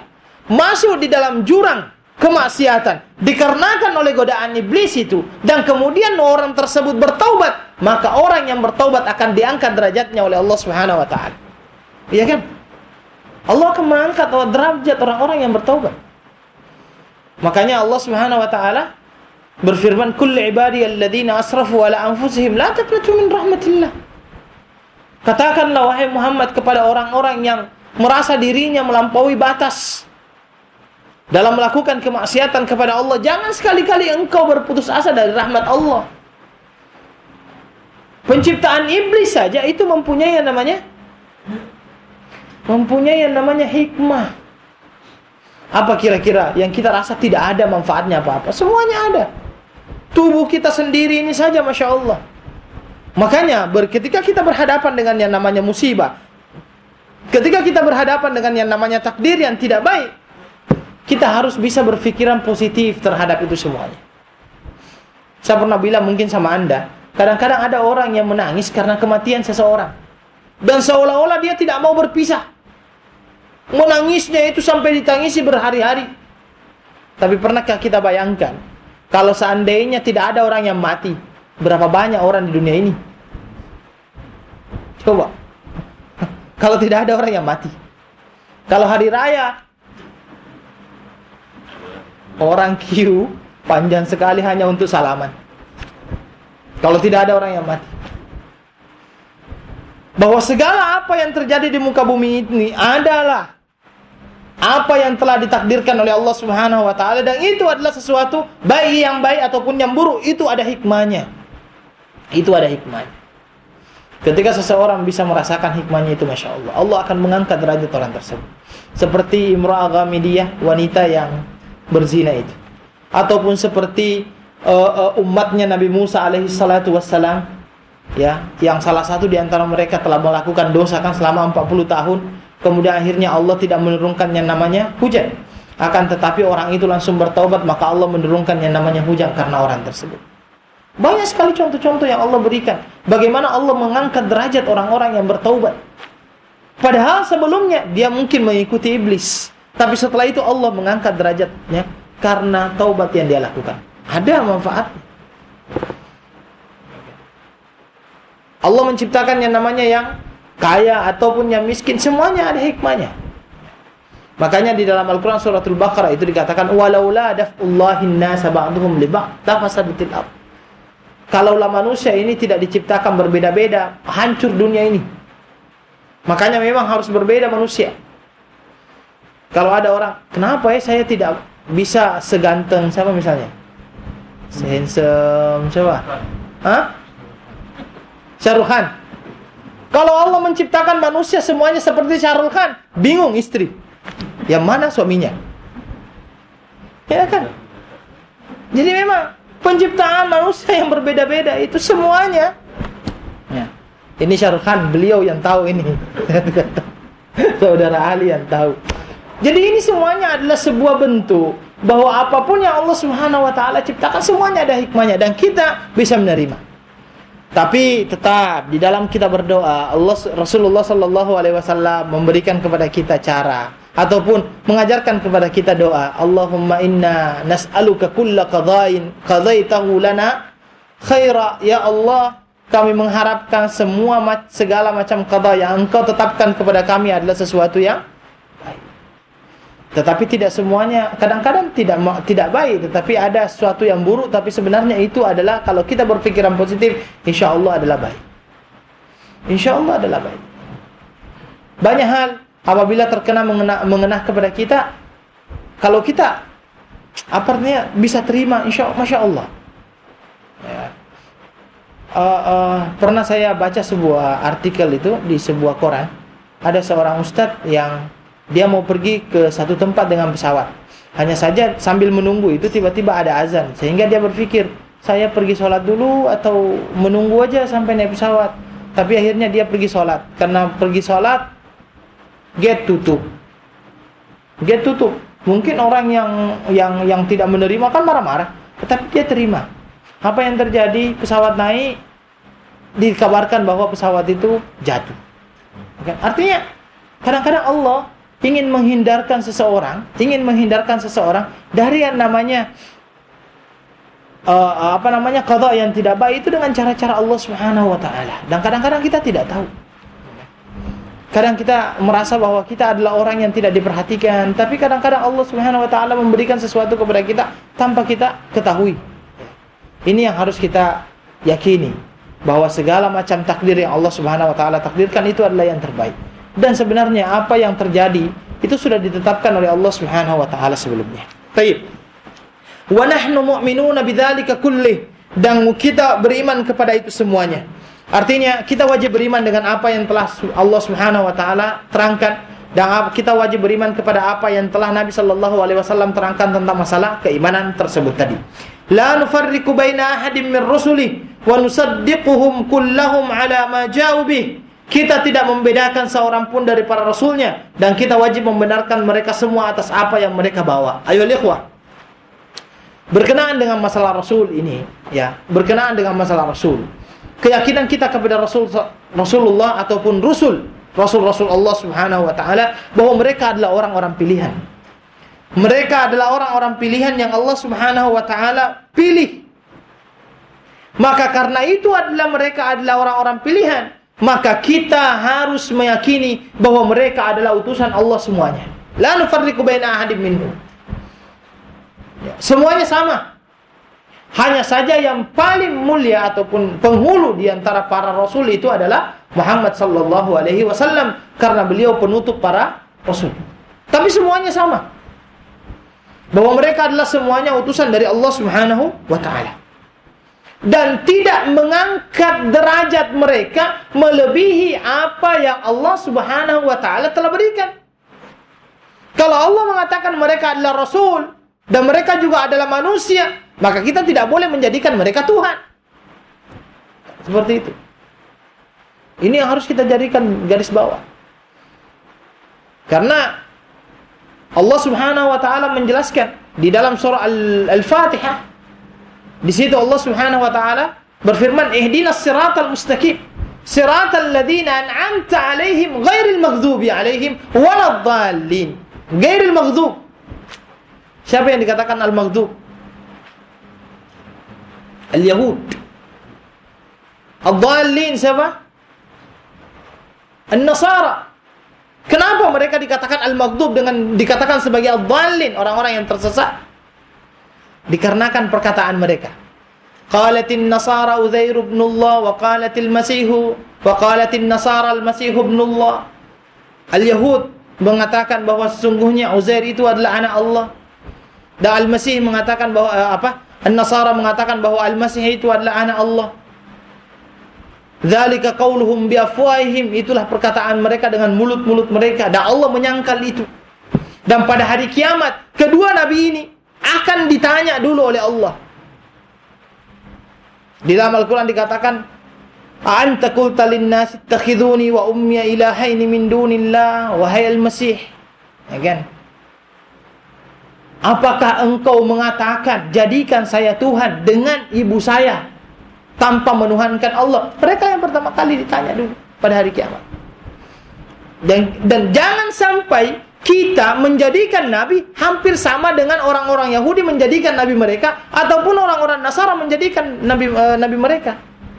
masuk di dalam jurang kemaksiatan dikarenakan oleh godaan iblis itu, dan kemudian orang tersebut bertaubat, maka orang yang bertaubat akan diangkat derajatnya oleh Allah Subhanahu wa taala. Iya kan? Allah akan mengangkat derajat orang-orang yang bertaubat. Makanya Allah Subhanahu wa taala berfirman, "Qul ibadiyalladzina asrafu ala anfusihim la taqnatu min rahmatillah." Katakanlah wahai Muhammad kepada orang-orang yang merasa dirinya melampaui batas dalam melakukan kemaksiatan kepada Allah, jangan sekali-kali engkau berputus asa dari rahmat Allah. Penciptaan iblis saja itu mempunyai yang namanya mempunyai yang namanya hikmah. Apa kira-kira yang kita rasa tidak ada manfaatnya apa-apa? Semuanya ada. Tubuh kita sendiri ini saja, Masya Allah. Makanya ketika kita berhadapan dengan yang namanya musibah, ketika kita berhadapan dengan yang namanya takdir yang tidak baik, kita harus bisa berpikiran positif terhadap itu semuanya. Saya pernah bilang mungkin sama Anda, kadang-kadang ada orang yang menangis karena kematian seseorang, dan seolah-olah dia tidak mau berpisah. Menangisnya itu sampai ditangisi berhari-hari. Tapi pernahkah kita bayangkan, kalau seandainya tidak ada orang yang mati, berapa banyak orang di dunia ini? Coba. Kalau tidak ada orang yang mati. Kalau hari raya, orang queue panjang sekali hanya untuk salaman. Kalau tidak ada orang yang mati. Bahwa segala apa yang terjadi di muka bumi ini adalah apa yang telah ditakdirkan oleh Allah Subhanahu wa taala, dan itu adalah sesuatu baik yang baik ataupun yang buruk, itu ada hikmahnya. Itu ada hikmahnya. Ketika seseorang bisa merasakan hikmahnya itu, Masya Allah, Allah akan mengangkat derajat orang tersebut. Seperti Imra'ah Ghamidiyah, wanita yang berzina itu, ataupun seperti uh, uh, umatnya Nabi Musa alaihi salatu wassalam, ya, yang salah satu di antara mereka telah melakukan dosa kan selama empat puluh tahun, kemudian akhirnya Allah tidak menurunkan yang namanya hujan. Akan tetapi orang itu langsung bertaubat, maka Allah menurunkan yang namanya hujan karena orang tersebut. Banyak sekali contoh-contoh yang Allah berikan, bagaimana Allah mengangkat derajat orang-orang yang bertaubat. Padahal sebelumnya dia mungkin mengikuti iblis, tapi setelah itu Allah mengangkat derajatnya karena taubat yang dia lakukan. Ada manfaatnya. Allah menciptakan yang namanya yang kaya ataupun yang miskin, semuanya ada hikmahnya. Makanya di dalam Al-Quran suratul Baqarah itu dikatakan, walaula daf'ullahin nasa ba'duhum li ba'd lafasadatil ardh. Kalaulah manusia ini tidak diciptakan berbeda-beda, hancur dunia ini. Makanya memang harus berbeda manusia. Kalau ada orang, kenapa ya saya tidak bisa seganteng siapa misalnya? Handsome siapa? Hah? Syahrul Khan. Kalau Allah menciptakan manusia semuanya seperti Syahrul Khan, bingung istri. Yang mana suaminya? Ya kan? Jadi memang penciptaan manusia yang berbeda-beda itu semuanya. Ya. Ini Syahrul Khan, beliau yang tahu ini. Saudara Ali yang tahu. Jadi ini semuanya adalah sebuah bentuk bahwa apapun yang Allah Subhanahu wa taala ciptakan semuanya ada hikmahnya dan kita bisa menerima. Tapi tetap di dalam kita berdoa, Allah Rasulullah sallallahu alaihi wasallam memberikan kepada kita cara ataupun mengajarkan kepada kita doa, Allahumma inna nas'aluka kulla qada'in qadaitahu lana khaira. Ya Allah, kami mengharapkan semua segala macam qada yang Engkau tetapkan kepada kami adalah sesuatu yang baik. Tetapi tidak semuanya, kadang-kadang tidak tidak baik, tetapi ada sesuatu yang buruk, tapi sebenarnya itu adalah kalau kita berpikiran positif, insya Allah adalah baik. Insya Allah adalah baik. Banyak hal apabila terkena mengena, mengenah kepada kita, kalau kita apa artinya bisa terima, insya Allah, masya Allah. Ya. Uh, uh, pernah saya baca sebuah artikel itu di sebuah koran, ada seorang ustadz yang dia mau pergi ke satu tempat dengan pesawat. Hanya saja sambil menunggu itu tiba-tiba ada azan, sehingga dia berpikir, saya pergi sholat dulu atau menunggu aja sampai naik pesawat. Tapi akhirnya dia pergi sholat. Karena pergi sholat, gate tutup. Gate tutup. Mungkin orang yang yang yang tidak menerima kan marah-marah, tetapi dia terima. Apa yang terjadi? Pesawat naik, dikabarkan bahwa pesawat itu jatuh. Artinya kadang-kadang Allah ingin menghindarkan seseorang, ingin menghindarkan seseorang dari yang namanya uh, apa namanya qada yang tidak baik itu dengan cara-cara Allah Subhanahu wa taala. Dan kadang-kadang kita tidak tahu. Kadang kita merasa bahwa kita adalah orang yang tidak diperhatikan, tapi kadang-kadang Allah Subhanahu wa taala memberikan sesuatu kepada kita tanpa kita ketahui. Ini yang harus kita yakini, bahwa segala macam takdir yang Allah Subhanahu wa taala takdirkan itu adalah yang terbaik. Dan sebenarnya apa yang terjadi itu sudah ditetapkan oleh Allah Subhanahu wa taala sebelumnya. Baik. Wa nahnu mu'minuna bidzalika kullih, dan kita beriman kepada itu semuanya. Artinya kita wajib beriman dengan apa yang telah Allah Subhanahu wa taala terangkan, dan kita wajib beriman kepada apa yang telah Nabi sallallahu alaihi wasallam terangkan tentang masalah keimanan tersebut tadi. La nufarriqu baina ahadin min rusuli wa nusaddiquhum kullahum ala ma ja'u bih. Kita tidak membedakan seorang pun dari para rasulnya, dan kita wajib membenarkan mereka semua atas apa yang mereka bawa. Ayo ikhwah, berkenaan dengan masalah rasul ini, ya, berkenaan dengan masalah rasul, keyakinan kita kepada Rasul Rasulullah ataupun Rasul Rasul-Rasul Allah Subhanahu wa taala, bahwa mereka adalah orang-orang pilihan. Mereka adalah orang-orang pilihan yang Allah Subhanahu wa taala pilih. Maka karena itu adalah mereka adalah orang-orang pilihan, maka kita harus meyakini bahwa mereka adalah utusan Allah semuanya. La nufarriqu baina ahadin minhum. Semuanya sama. Hanya saja yang paling mulia ataupun penghulu di antara para rasul itu adalah Muhammad sallallahu alaihi wasallam, karena beliau penutup para rasul. Tapi semuanya sama, bahwa mereka adalah semuanya utusan dari Allah Subhanahu wa taala, dan tidak mengangkat derajat mereka melebihi apa yang Allah Subhanahu wa taala telah berikan. Kalau Allah mengatakan mereka adalah rasul dan mereka juga adalah manusia, maka kita tidak boleh menjadikan mereka Tuhan. Seperti itu. Ini yang harus kita jadikan garis bawah. Karena Allah Subhanahu wa taala menjelaskan di dalam surah Al-Fatihah. Di situ Allah Subhanahu wa taala berfirman, "Ihdinas siratal mustaqim, siratal ladzina an'amta 'alaihim ghairil maghdubi 'alaihim waladdallin." Ghairil maghdub. Siapa yang dikatakan al-maghdub? Al-Yahud. Ad-dallin siapa? An-Nasara. Kenapa mereka dikatakan al-maghdub dengan dikatakan sebagai ad-dallin, orang-orang yang tersesat? Dikarenakan perkataan mereka. Qalatin Nasara Uzair ibn Allah wa qalatil Masih wa qalatin Nasara al-Masih ibn Allah. Al-Yahud mengatakan bahwa sesungguhnya Uzair itu adalah anak Allah. Dan Al-Masih mengatakan bahwa uh, apa? An-Nasara mengatakan bahwa Al-Masih itu adalah anak Allah. Dzalika qauluhum bi afwahihim, itulah perkataan mereka dengan mulut-mulut mereka, dan Allah menyangkal itu. Dan pada hari kiamat kedua nabi ini akan ditanya dulu oleh Allah. Di dalam Al-Qur'an dikatakan, "A'anta qulta lin-nasi ittakhiduni wa ummi ilahaini min dunillah wa hayal masih." Ya kan? Apakah engkau mengatakan jadikan saya Tuhan dengan ibu saya tanpa menuhankan Allah? Mereka yang pertama kali ditanya dulu pada hari kiamat. Dan, dan jangan sampai kita menjadikan Nabi hampir sama dengan orang-orang Yahudi menjadikan Nabi mereka, ataupun orang-orang Nasara menjadikan Nabi uh, Nabi mereka.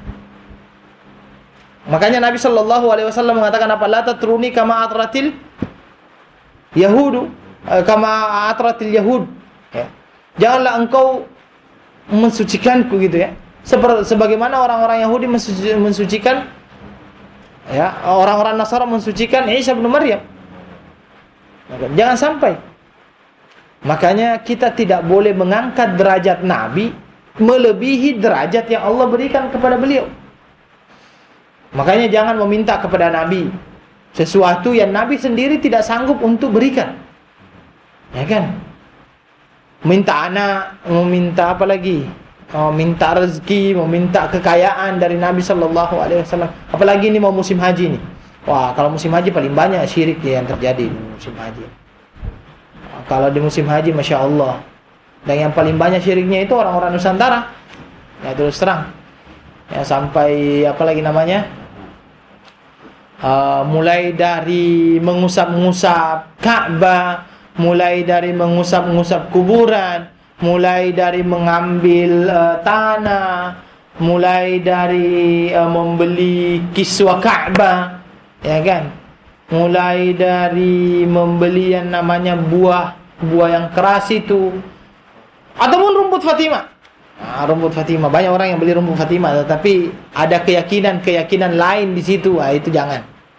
Makanya Nabi Shallallahu Alaihi Wasallam mengatakan apa? La tatruni kama atratil Yahudu. Kama atratil Yahud, ya. Janganlah engkau mensucikanku gitu ya, Seperti, sebagaimana orang-orang Yahudi mensuci, mensucikan ya, orang-orang Nasara mensucikan Isa bin Maryam. Jangan sampai. Makanya kita tidak boleh mengangkat derajat Nabi melebihi derajat yang Allah berikan kepada beliau. Makanya jangan meminta kepada Nabi sesuatu yang Nabi sendiri tidak sanggup untuk berikan. Ya kan? Minta anak, meminta apa lagi? Oh, minta rezeki, meminta kekayaan dari Nabi Sallallahu Alaihi Wasallam. Apalagi ini mau musim haji nih. Wah, kalau musim haji paling banyak syirik yang terjadi di musim haji. Wah, kalau di musim haji, masya Allah. Dan yang paling banyak syiriknya itu orang-orang Nusantara. Ya terus terang. Ya sampai apa lagi namanya? uh, mulai dari mengusap-ngusap Ka'bah, mulai dari mengusap-ngusap kuburan, mulai dari mengambil uh, tanah, mulai dari uh, membeli kiswah Ka'bah, ya kan? Mulai dari membeli yang namanya buah buah yang keras itu, ataupun rumput Fatimah. Nah, rumput Fatimah, banyak orang yang beli rumput Fatimah, tetapi ada keyakinan-keyakinan lain di situ. Nah, itu jangan.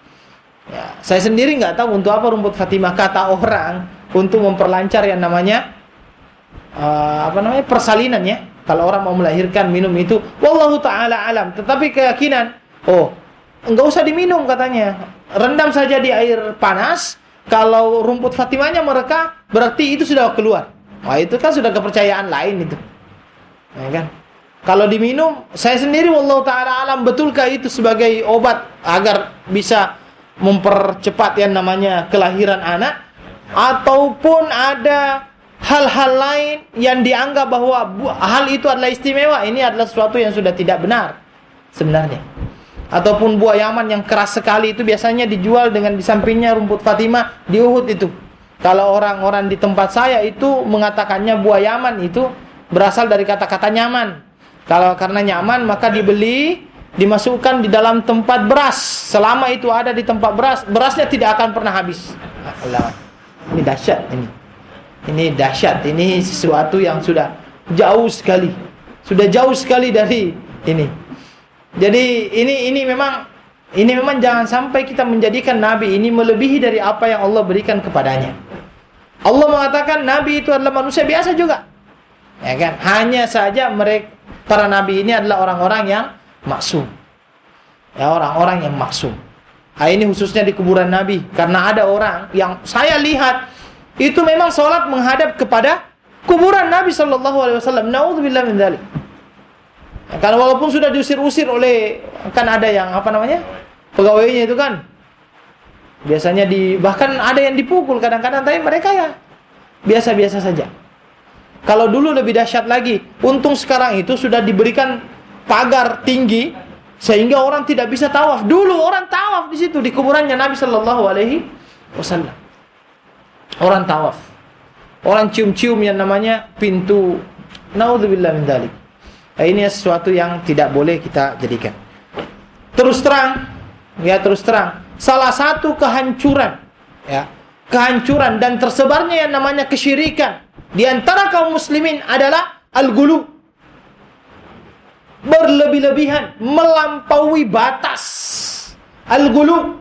Ya, saya sendiri nggak tahu untuk apa rumput Fatimah. Kata orang untuk memperlancar yang namanya uh, apa namanya persalinan ya. Kalau orang mau melahirkan minum itu, wallahu taala alam. Tetapi keyakinan, oh nggak usah diminum katanya, rendam saja di air panas. Kalau rumput Fatimahnya mereka, berarti itu sudah keluar. Wah, itu kan sudah kepercayaan lain itu, ya kan? Kalau diminum, saya sendiri wallahu taala alam, betulkah itu sebagai obat agar bisa mempercepat yang namanya kelahiran anak, ataupun ada hal-hal lain yang dianggap bahwa hal itu adalah istimewa? Ini adalah sesuatu yang sudah tidak benar sebenarnya. Ataupun buah Yaman yang keras sekali itu biasanya dijual dengan di sampingnya rumput Fatimah di Uhud itu. Kalau orang-orang di tempat saya itu mengatakannya buah Yaman itu berasal dari kata-kata nyaman. Kalau karena nyaman maka dibeli, dimasukkan di dalam tempat beras. Selama itu ada di tempat beras, berasnya tidak akan pernah habis. Allah, ini dahsyat ini. Ini dahsyat, ini sesuatu yang sudah jauh sekali. Sudah jauh sekali dari ini. Jadi ini ini memang ini memang jangan sampai kita menjadikan Nabi ini melebihi dari apa yang Allah berikan kepadanya. Allah mengatakan Nabi itu adalah manusia biasa juga, ya kan? Hanya saja mereka para Nabi ini adalah orang-orang yang maksum, ya orang-orang yang maksum. Nah, ini khususnya di kuburan Nabi, karena ada orang yang saya lihat itu memang sholat menghadap kepada kuburan Nabi Shallallahu Alaihi Wasallam. Naudzubillah min dzalik. Karena walaupun sudah diusir-usir oleh, kan ada yang apa namanya pegawainya itu kan, biasanya di bahkan ada yang dipukul kadang-kadang, tapi mereka ya biasa-biasa saja. Kalau dulu lebih dahsyat lagi, untung sekarang itu sudah diberikan pagar tinggi sehingga orang tidak bisa tawaf. Dulu orang tawaf di situ di kuburannya Nabi Shallallahu Alaihi Wasallam. Orang tawaf, orang cium-cium yang namanya pintu. Naudzubillah min dzalik. Nah, ini sesuatu yang tidak boleh kita jadikan. Terus terang, ya terus terang, salah satu kehancuran, ya, kehancuran dan tersebarnya yang namanya kesyirikan di antara kaum muslimin adalah al-ghulu. Berlebih-lebihan, melampaui batas. Al-ghulu.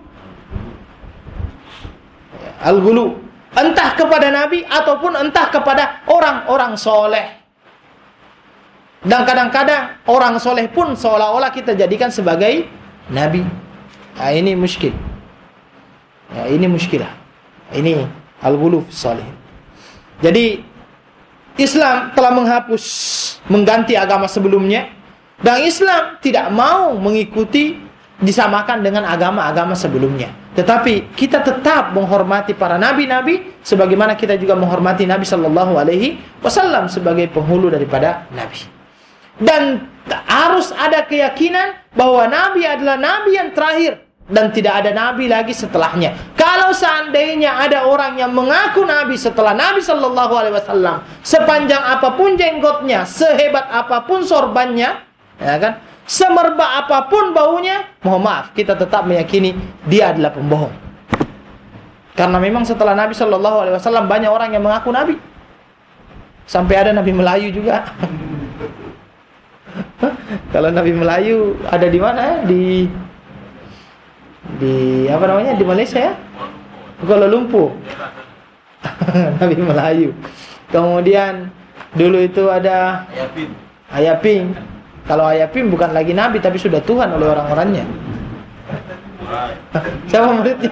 Al-ghulu. Entah kepada Nabi ataupun entah kepada orang-orang soleh. Dan kadang-kadang orang soleh pun seolah-olah kita jadikan sebagai Nabi. Nah, ini muskil. Ya, ini muskilah. Ini al-ghulu fi shalihin. Jadi Islam telah menghapus, mengganti agama sebelumnya, dan Islam tidak mau mengikuti disamakan dengan agama-agama sebelumnya. Tetapi kita tetap menghormati para nabi-nabi sebagaimana kita juga menghormati Nabi Sallallahu Alaihi Wasallam sebagai penghulu daripada nabi. Dan harus ada keyakinan bahwa Nabi adalah Nabi yang terakhir dan tidak ada Nabi lagi setelahnya. Kalau seandainya ada orang yang mengaku Nabi setelah Nabi Sallallahu Alaihi Wasallam, sepanjang apapun jenggotnya, sehebat apapun sorbannya, ya kan, semerbak apapun baunya, mohon maaf, kita tetap meyakini dia adalah pembohong. Karena memang setelah Nabi Sallallahu Alaihi Wasallam banyak orang yang mengaku Nabi, sampai ada Nabi Melayu juga. Kalau Nabi Melayu ada di mana? Di di apa namanya? Di Malaysia ya? Kuala Lumpur. Nabi Melayu. Kemudian dulu itu ada Ayapin. Ayapin. Kalau Ayapin bukan lagi Nabi tapi sudah Tuhan oleh orang-orangnya. Siapa muridnya?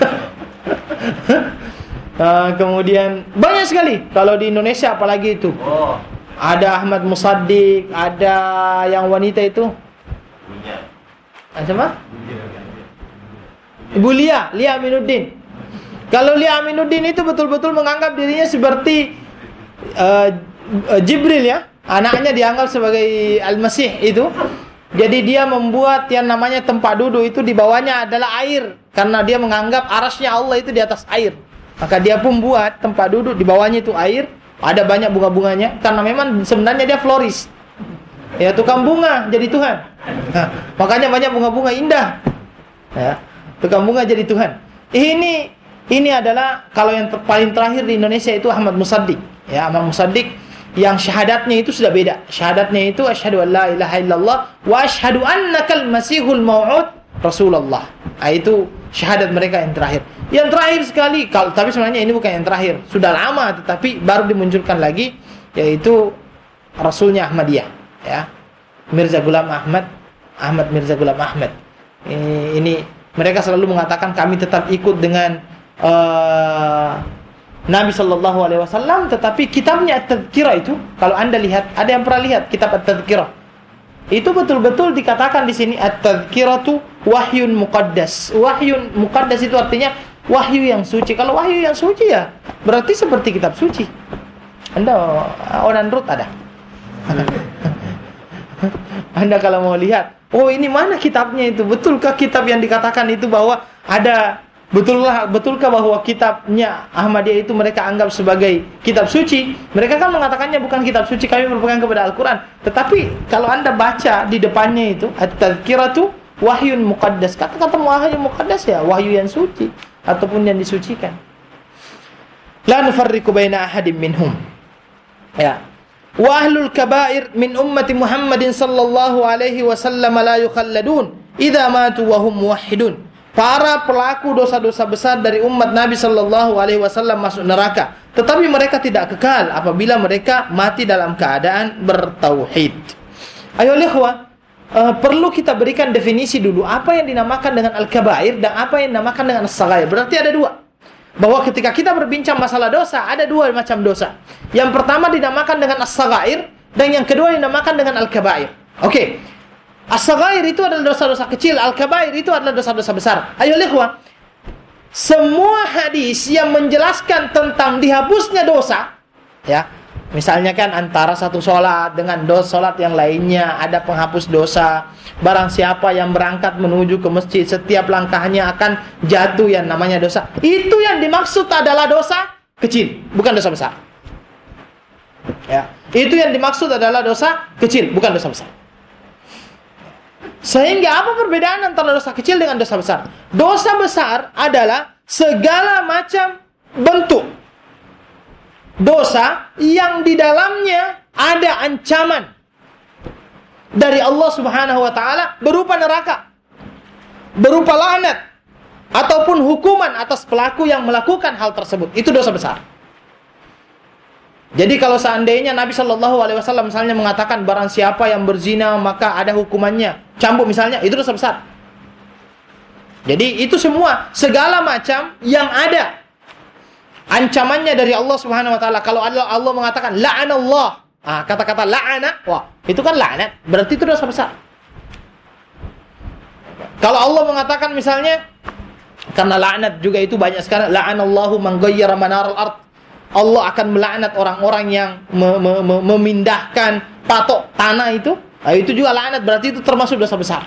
uh, kemudian banyak sekali. Kalau di Indonesia apalagi itu. Ada Ahmad Musaddiq, ada yang wanita itu. Siapa? Ibu Lia, Lia Aminuddin. Kalau Lia Aminuddin itu betul-betul menganggap dirinya seperti uh, uh, Jibril ya, anaknya dianggap sebagai Al-Masih itu. Jadi dia membuat yang namanya tempat duduk itu di bawahnya adalah air, karena dia menganggap arasnya Allah itu di atas air. Maka dia pun buat tempat duduk di bawahnya itu air, ada banyak bunga-bunganya, karena memang sebenarnya dia floris. Ya, tukang bunga jadi Tuhan. Nah, makanya banyak bunga-bunga indah. Ya, tukang bunga jadi Tuhan. Ini ini adalah kalau yang ter, paling terakhir di Indonesia itu Ahmad Musaddiq. Ya, Ahmad Musaddiq yang syahadatnya itu sudah beda. Syahadatnya itu asyhadu an la ilaha illallah wa asyhadu annakal masihul mau'ud Rasulullah. Nah, itu syahadat mereka yang terakhir. Yang terakhir sekali, kalau tapi sebenarnya ini bukan yang terakhir. Sudah lama tetapi baru dimunculkan lagi, yaitu Rasulnya Ahmadiyah, ya. Mirza Ghulam Ahmad, Ahmad Mirza Ghulam Ahmad. Ini, ini mereka selalu mengatakan kami tetap ikut dengan uh, Nabi Shallallahu Alaihi Wasallam, tetapi kitabnya At-Tadhkirah itu, kalau anda lihat, ada yang pernah lihat kitab At-Tadhkirah? Itu betul-betul dikatakan di sini At-Tadhkirah itu wahyun muqaddas. Wahyun muqaddas itu artinya wahyu yang suci. Kalau wahyu yang suci ya berarti seperti kitab suci. Anda orang Rut ada. Anda kalau mau lihat, oh ini mana kitabnya itu? Betulkah kitab yang dikatakan itu bahwa ada? Betulkah, betulkah bahwa kitabnya Ahmadiyah itu mereka anggap sebagai kitab suci? Mereka kan mengatakannya bukan kitab suci, kami berpegang kepada Al-Quran. Tetapi kalau anda baca di depannya itu At-Tadhkiratu wahyun muqaddas. Kata-kata wahyu muqaddas ya wahyu yang suci ataupun yang disucikan. La nufarriqu baina ahadin minhum. Ya. Wa ahlul kaba'ir min ummati Muhammadin sallallahu alaihi wasallam la yukhalladun idza matu wa hum muwahhidun. Para pelaku dosa-dosa besar dari umat Nabi Shallallahu Alaihi Wasallam masuk neraka, tetapi mereka tidak kekal apabila mereka mati dalam keadaan bertauhid. Ayo ikhwah, uh, perlu kita berikan definisi dulu apa yang dinamakan dengan al-kabair dan apa yang dinamakan dengan as-saghair. Berarti ada dua. Bahwa ketika kita berbincang masalah dosa, ada dua macam dosa. Yang pertama dinamakan dengan as-saghair dan yang kedua dinamakan dengan al-kabair. Oke. Okay. As-saghair itu adalah dosa-dosa kecil, al-kabair itu adalah dosa-dosa besar. Ayo ikhwah, semua hadis yang menjelaskan tentang dihapusnya dosa, ya, misalnya kan antara satu sholat dengan dosa sholat yang lainnya ada penghapus dosa. Barang siapa yang berangkat menuju ke masjid, setiap langkahnya akan jatuh yang namanya dosa. Itu yang dimaksud adalah dosa kecil, bukan dosa besar. Ya, itu yang dimaksud adalah dosa kecil, bukan dosa besar. Sehingga apa perbedaan antara dosa kecil dengan dosa besar? Dosa besar adalah segala macam bentuk dosa yang di dalamnya ada ancaman dari Allah Subhanahu wa taala berupa neraka, berupa laknat ataupun hukuman atas pelaku yang melakukan hal tersebut. Itu dosa besar. Jadi kalau seandainya Nabi Shallallahu Alaihi Wasallam misalnya mengatakan barang siapa yang berzina maka ada hukumannya cambuk misalnya, itu dosa besar. Jadi itu semua segala macam yang ada ancamannya dari Allah Subhanahu Wa Taala. Kalau Allah, Allah mengatakan la'anallah, ah, kata-kata la'ana, wah itu kan laknat, berarti itu dosa besar. Kalau Allah mengatakan misalnya, karena laknat juga itu banyak sekali, la'anallahu man ghayyara manaral ard. Allah akan melaknat orang-orang yang me- me- me- memindahkan patok tanah itu. Nah, itu juga laknat, berarti itu termasuk dosa besar.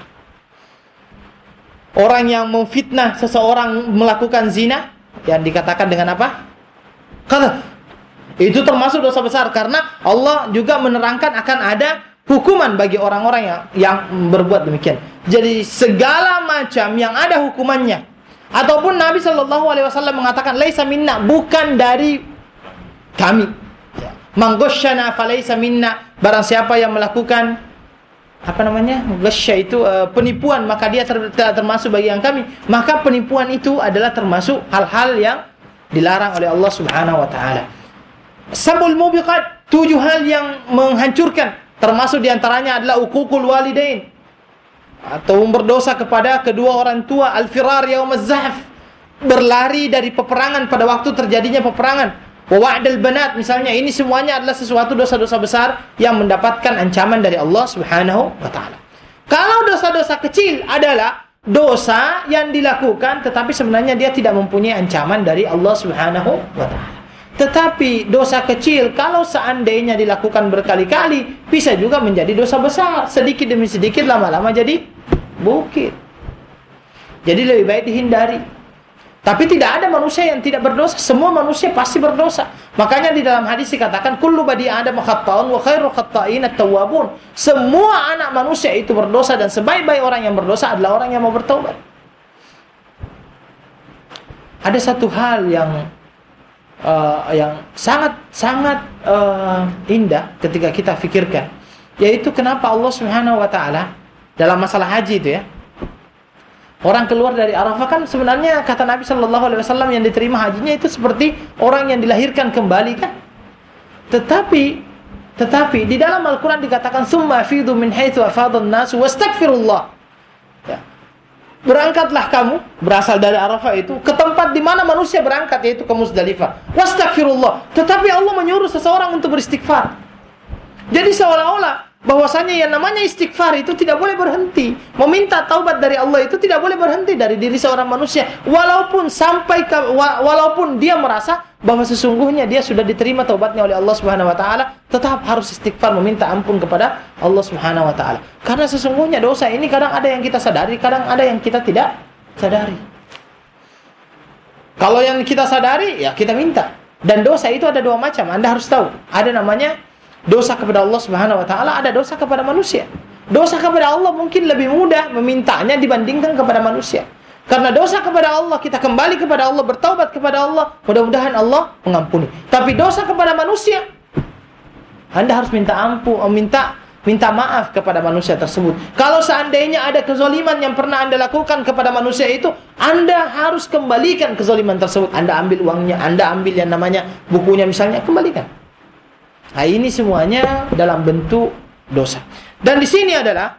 Orang yang memfitnah seseorang melakukan zina, yang dikatakan dengan apa? Qadzaf. Itu termasuk dosa besar karena Allah juga menerangkan akan ada hukuman bagi orang-orang yang yang berbuat demikian. Jadi segala macam yang ada hukumannya. Ataupun Nabi Shallallahu Alaihi Wasallam mengatakan laisa minna, bukan dari kami. Manggosyana falaisa minna, barang siapa yang melakukan apa namanya? Ghasya itu uh, penipuan, maka dia tidak ter- termasuk bagi yang kami. Maka penipuan itu adalah termasuk hal-hal yang dilarang oleh Allah Subhanahu wa taala. Sabul mubiqat, tujuh hal yang menghancurkan, termasuk diantaranya adalah uququl walidain, atau berdosa kepada kedua orang tua, al-firar yaumaz zahf, berlari dari peperangan pada waktu terjadinya peperangan. Wa'dal banat misalnya, ini semuanya adalah sesuatu dosa-dosa besar yang mendapatkan ancaman dari Allah Subhanahu wa taala. Kalau dosa-dosa kecil adalah dosa yang dilakukan tetapi sebenarnya dia tidak mempunyai ancaman dari Allah Subhanahu wa taala. Tetapi dosa kecil kalau seandainya dilakukan berkali-kali bisa juga menjadi dosa besar. Sedikit demi sedikit lama-lama jadi bukit. Jadi lebih baik dihindari. Tapi tidak ada manusia yang tidak berdosa. Semua manusia pasti berdosa. Makanya di dalam hadis dikatakan kullu bani adam khata'un wa khairu khata'in at-tawwabun. Semua anak manusia itu berdosa dan sebaik-baik orang yang berdosa adalah orang yang mau bertaubat. Ada satu hal yang uh, yang sangat-sangat uh, indah ketika kita fikirkan, yaitu kenapa Allah Subhanahu wa taala dalam masalah haji itu ya. Orang keluar dari Arafah kan sebenarnya kata Nabi sallallahu alaihi wasallam yang diterima hajinya itu seperti orang yang dilahirkan kembali kan. Tetapi tetapi di dalam Al-Qur'an dikatakan summa afidu min haitsu afadhan nas wastaghfirullah. Ya. Berangkatlah kamu berasal dari Arafah itu ke tempat di mana manusia berangkat, yaitu ke Muzdalifah. Wastaghfirullah. Tetapi Allah menyuruh seseorang untuk beristighfar. Jadi seolah-olah bahwasanya yang namanya istighfar itu tidak boleh berhenti. Meminta taubat dari Allah itu tidak boleh berhenti dari diri seorang manusia, walaupun sampai ke, walaupun dia merasa bahwa sesungguhnya dia sudah diterima taubatnya oleh Allah Subhanahu wa taala, tetap harus istighfar meminta ampun kepada Allah Subhanahu wa taala. Karena sesungguhnya dosa ini kadang ada yang kita sadari, kadang ada yang kita tidak sadari. Kalau yang kita sadari ya kita minta. Dan dosa itu ada dua macam, Anda harus tahu. Ada namanya dosa kepada Allah Subhanahu wa taala, ada dosa kepada manusia. Dosa kepada Allah mungkin lebih mudah memintanya dibandingkan kepada manusia. Karena dosa kepada Allah, kita kembali kepada Allah, bertaubat kepada Allah, mudah-mudahan Allah mengampuni. Tapi dosa kepada manusia, Anda harus minta ampun, minta minta maaf kepada manusia tersebut. Kalau seandainya ada kezaliman yang pernah Anda lakukan kepada manusia itu, Anda harus kembalikan kezaliman tersebut. Anda ambil uangnya, Anda ambil yang namanya bukunya misalnya, kembalikan. Nah, ini semuanya dalam bentuk dosa. Dan di sini adalah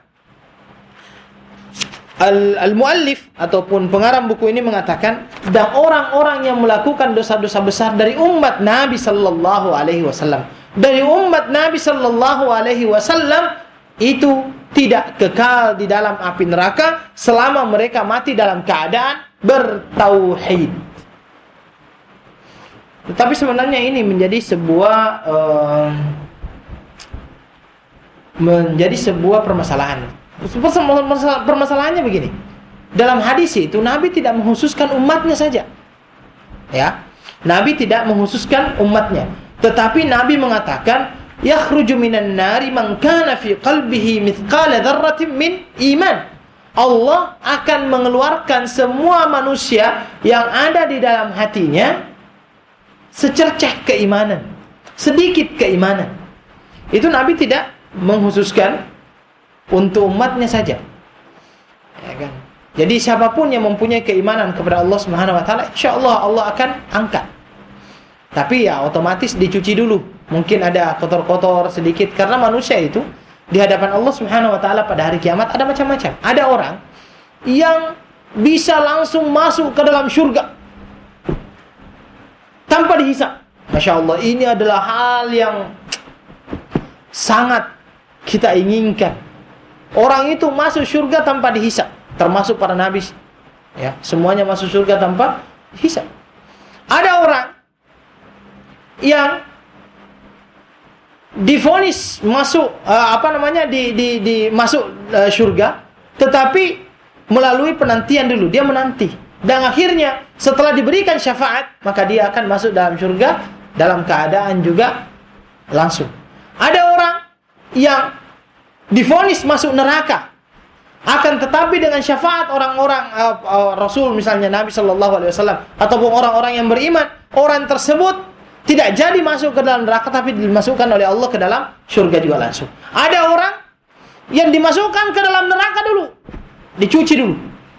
Al-Muallif ataupun pengarang buku ini mengatakan, dan orang-orang yang melakukan dosa-dosa besar dari umat Nabi sallallahu alaihi wasallam, dari umat Nabi sallallahu alaihi wasallam itu tidak kekal di dalam api neraka selama mereka mati dalam keadaan bertauhid. Tetapi sebenarnya ini menjadi sebuah uh, menjadi sebuah permasalahan. Permasalahannya begini. Dalam hadis itu Nabi tidak menghususkan umatnya saja. Ya. Nabi tidak menghususkan umatnya, tetapi Nabi mengatakan yakhruju minan nari man kana fi qalbihi mithqala dzarratin min iman. Allah akan mengeluarkan semua manusia yang ada di dalam hatinya secercah keimanan, sedikit keimanan. Itu Nabi tidak menghususkan untuk umatnya saja, ya kan? Jadi siapapun yang mempunyai keimanan kepada Allah Subhanahu wa taala, insyaallah Allah akan angkat. Tapi ya otomatis dicuci dulu. Mungkin ada kotor-kotor sedikit, karena manusia itu di hadapan Allah Subhanahu wa taala pada hari kiamat ada macam-macam. Ada orang yang bisa langsung masuk ke dalam surga tanpa dihisab. Masya Allah, ini adalah hal yang sangat kita inginkan. Orang itu masuk surga tanpa dihisab, termasuk para nabi. Ya, semuanya masuk surga tanpa hisab. Ada orang yang divonis masuk uh, apa namanya di di, di masuk uh, surga, tetapi melalui penantian dulu. Dia menanti, dan akhirnya setelah diberikan syafaat, maka dia akan masuk dalam surga dalam keadaan juga langsung. Ada orang yang divonis masuk neraka, akan tetapi dengan syafaat orang-orang uh, uh, Rasul misalnya Nabi sallallahu alaihi wasallam ataupun orang-orang yang beriman, orang tersebut tidak jadi masuk ke dalam neraka, tapi dimasukkan oleh Allah ke dalam surga juga langsung. Ada orang yang dimasukkan ke dalam neraka dulu, dicuci dulu,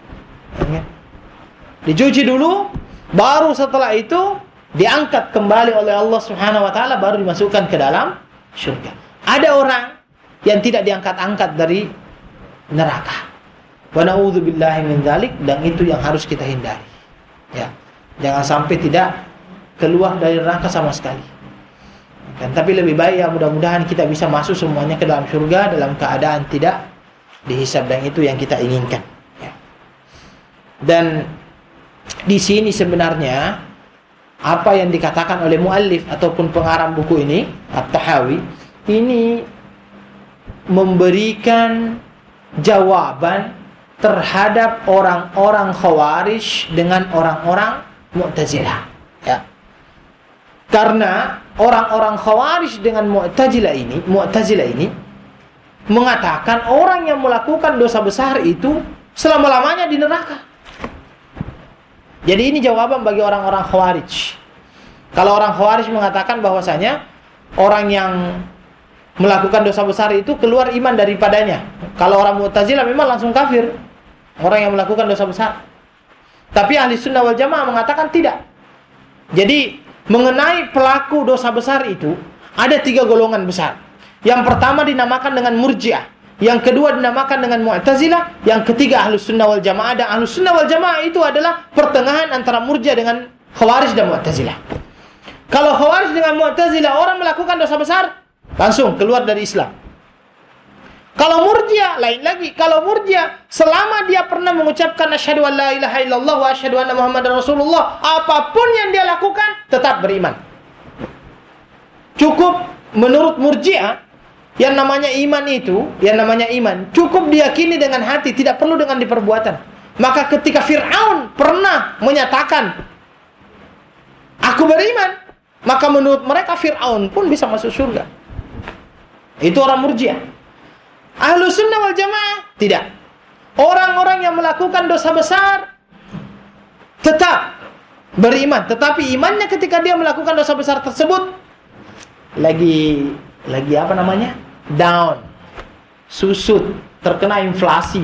dicuci dulu, baru setelah itu diangkat kembali oleh Allah Subhanahu wa taala, baru dimasukkan ke dalam surga. Ada orang yang tidak diangkat-angkat dari neraka. Wa na'udzubillahi min dzalik, dan itu yang harus kita hindari. Ya. Jangan sampai tidak keluar dari neraka sama sekali. Dan tapi lebih baik ya mudah-mudahan kita bisa masuk semuanya ke dalam surga dalam keadaan tidak dihisab, dan itu yang kita inginkan. Ya. Dan di sini sebenarnya apa yang dikatakan oleh muallif ataupun pengarang buku ini, At-Tahawi, ini memberikan jawaban terhadap orang-orang Khawarij dengan orang-orang Mu'tazilah, ya. Karena orang-orang Khawarij dengan Mu'tazilah ini, Mu'tazilah ini mengatakan orang yang melakukan dosa besar itu selama-lamanya di neraka. Jadi ini jawaban bagi orang-orang Khawarij. Kalau orang Khawarij mengatakan bahwasanya orang yang melakukan dosa besar itu keluar iman daripadanya. Kalau orang Mu'tazilah memang langsung kafir, orang yang melakukan dosa besar. Tapi ahli sunnah wal jamaah mengatakan tidak. Jadi mengenai pelaku dosa besar itu ada tiga golongan besar. Yang pertama dinamakan dengan Murji'ah, yang kedua dinamakan dengan Mu'tazilah, yang ketiga ahli sunnah wal jamaah. Dan ahli sunnah wal jamaah itu adalah pertengahan antara Murji'ah dengan Khawarij dan Mu'tazilah. Kalau Khawarij dengan Mu'tazilah, orang melakukan dosa besar langsung keluar dari Islam. Kalau Murji'ah lain lagi. Kalau Murji'ah selama dia pernah mengucapkan asyhadu an la ilaha illallah wa asyhadu anna muhammadar rasulullah, apapun yang dia lakukan tetap beriman. Cukup menurut Murji'ah, yang namanya iman itu, yang namanya iman cukup diyakini dengan hati, tidak perlu dengan diperbuatan. Maka ketika Fir'aun pernah menyatakan aku beriman, maka menurut mereka Fir'aun pun bisa masuk surga. Itu orang Murji'ah. Ahlus sunnah wal jamaah tidak. Orang-orang yang melakukan dosa besar tetap beriman, tetapi imannya ketika dia melakukan dosa besar tersebut lagi lagi apa namanya? Down, susut, terkena inflasi.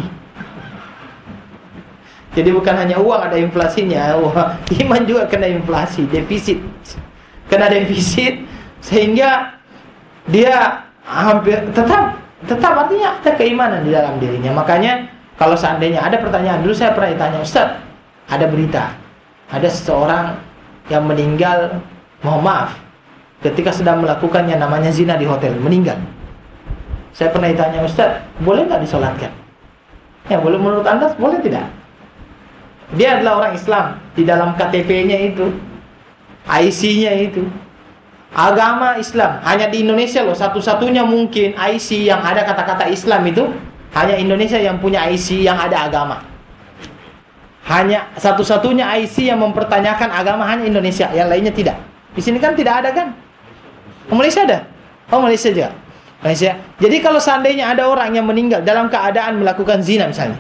Jadi bukan hanya uang ada inflasinya, wah, iman juga kena inflasi, defisit. Kena defisit sehingga dia hampir tetap tetap artinya ada keimanan di dalam dirinya. Makanya kalau seandainya ada pertanyaan, dulu saya pernah ditanya, Ustaz, ada berita, ada seseorang yang meninggal, mohon maaf, ketika sedang melakukannya namanya zina di hotel, meninggal. Saya pernah ditanya, Ustaz, boleh nggak disolatkan? Ya, boleh. Menurut Anda boleh tidak? Dia adalah orang Islam, di dalam K T P-nya itu, I C-nya itu agama Islam. Hanya di Indonesia loh, satu-satunya mungkin I C yang ada kata-kata Islam itu hanya Indonesia yang punya I C yang ada agama. Hanya satu-satunya I C yang mempertanyakan agama hanya Indonesia, yang lainnya tidak. Di sini kan tidak ada kan? Oh, Malaysia ada? Oh, Malaysia juga. Malaysia. Jadi kalau seandainya ada orang yang meninggal dalam keadaan melakukan zina misalnya,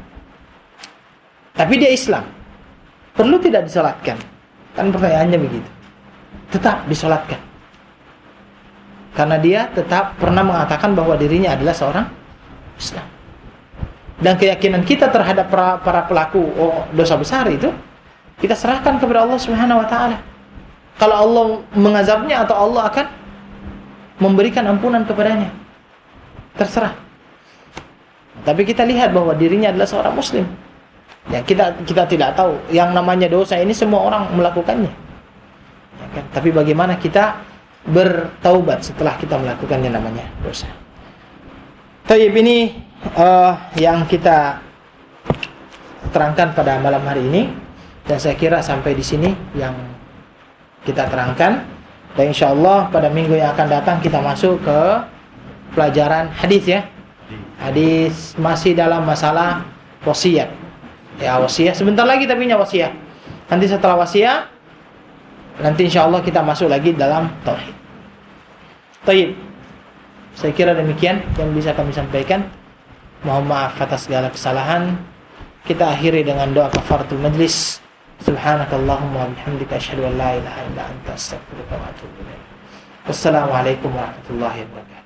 tapi dia Islam, perlu tidak disolatkan? Kan pertanyaannya begitu. Tetap disolatkan. Karena dia tetap pernah mengatakan bahwa dirinya adalah seorang Islam. Dan keyakinan kita terhadap para, para pelaku oh, dosa besar itu kita serahkan kepada Allah Subhanahu wa taala. Kalau Allah mengazabnya atau Allah akan memberikan ampunan kepadanya, terserah. Tapi kita lihat bahwa dirinya adalah seorang muslim. Ya, kita kita tidak tahu yang namanya dosa ini semua orang melakukannya. Ya kan? Tapi bagaimana kita bertaubat setelah kita melakukan yang namanya dosa. Tayyib, ini uh, yang kita terangkan pada malam hari ini, dan saya kira sampai di sini yang kita terangkan. Dan insyaallah pada minggu yang akan datang kita masuk ke pelajaran hadis ya. Hadis masih dalam masalah wasiat. Ya, wasiat sebentar lagi tapi nya wasiat. Nanti setelah wasiat nanti insyaallah kita masuk lagi dalam tauhid. Baik. Saya kira demikian yang bisa kami sampaikan. Mohon maaf atas segala kesalahan. Kita akhiri dengan doa kafaratul majlis. Subhanakallahumma wa bihamdika asyhadu an la ilaha illa anta astaghfiruka wa atubu ilaik. Wassalamualaikum warahmatullahi wabarakatuh.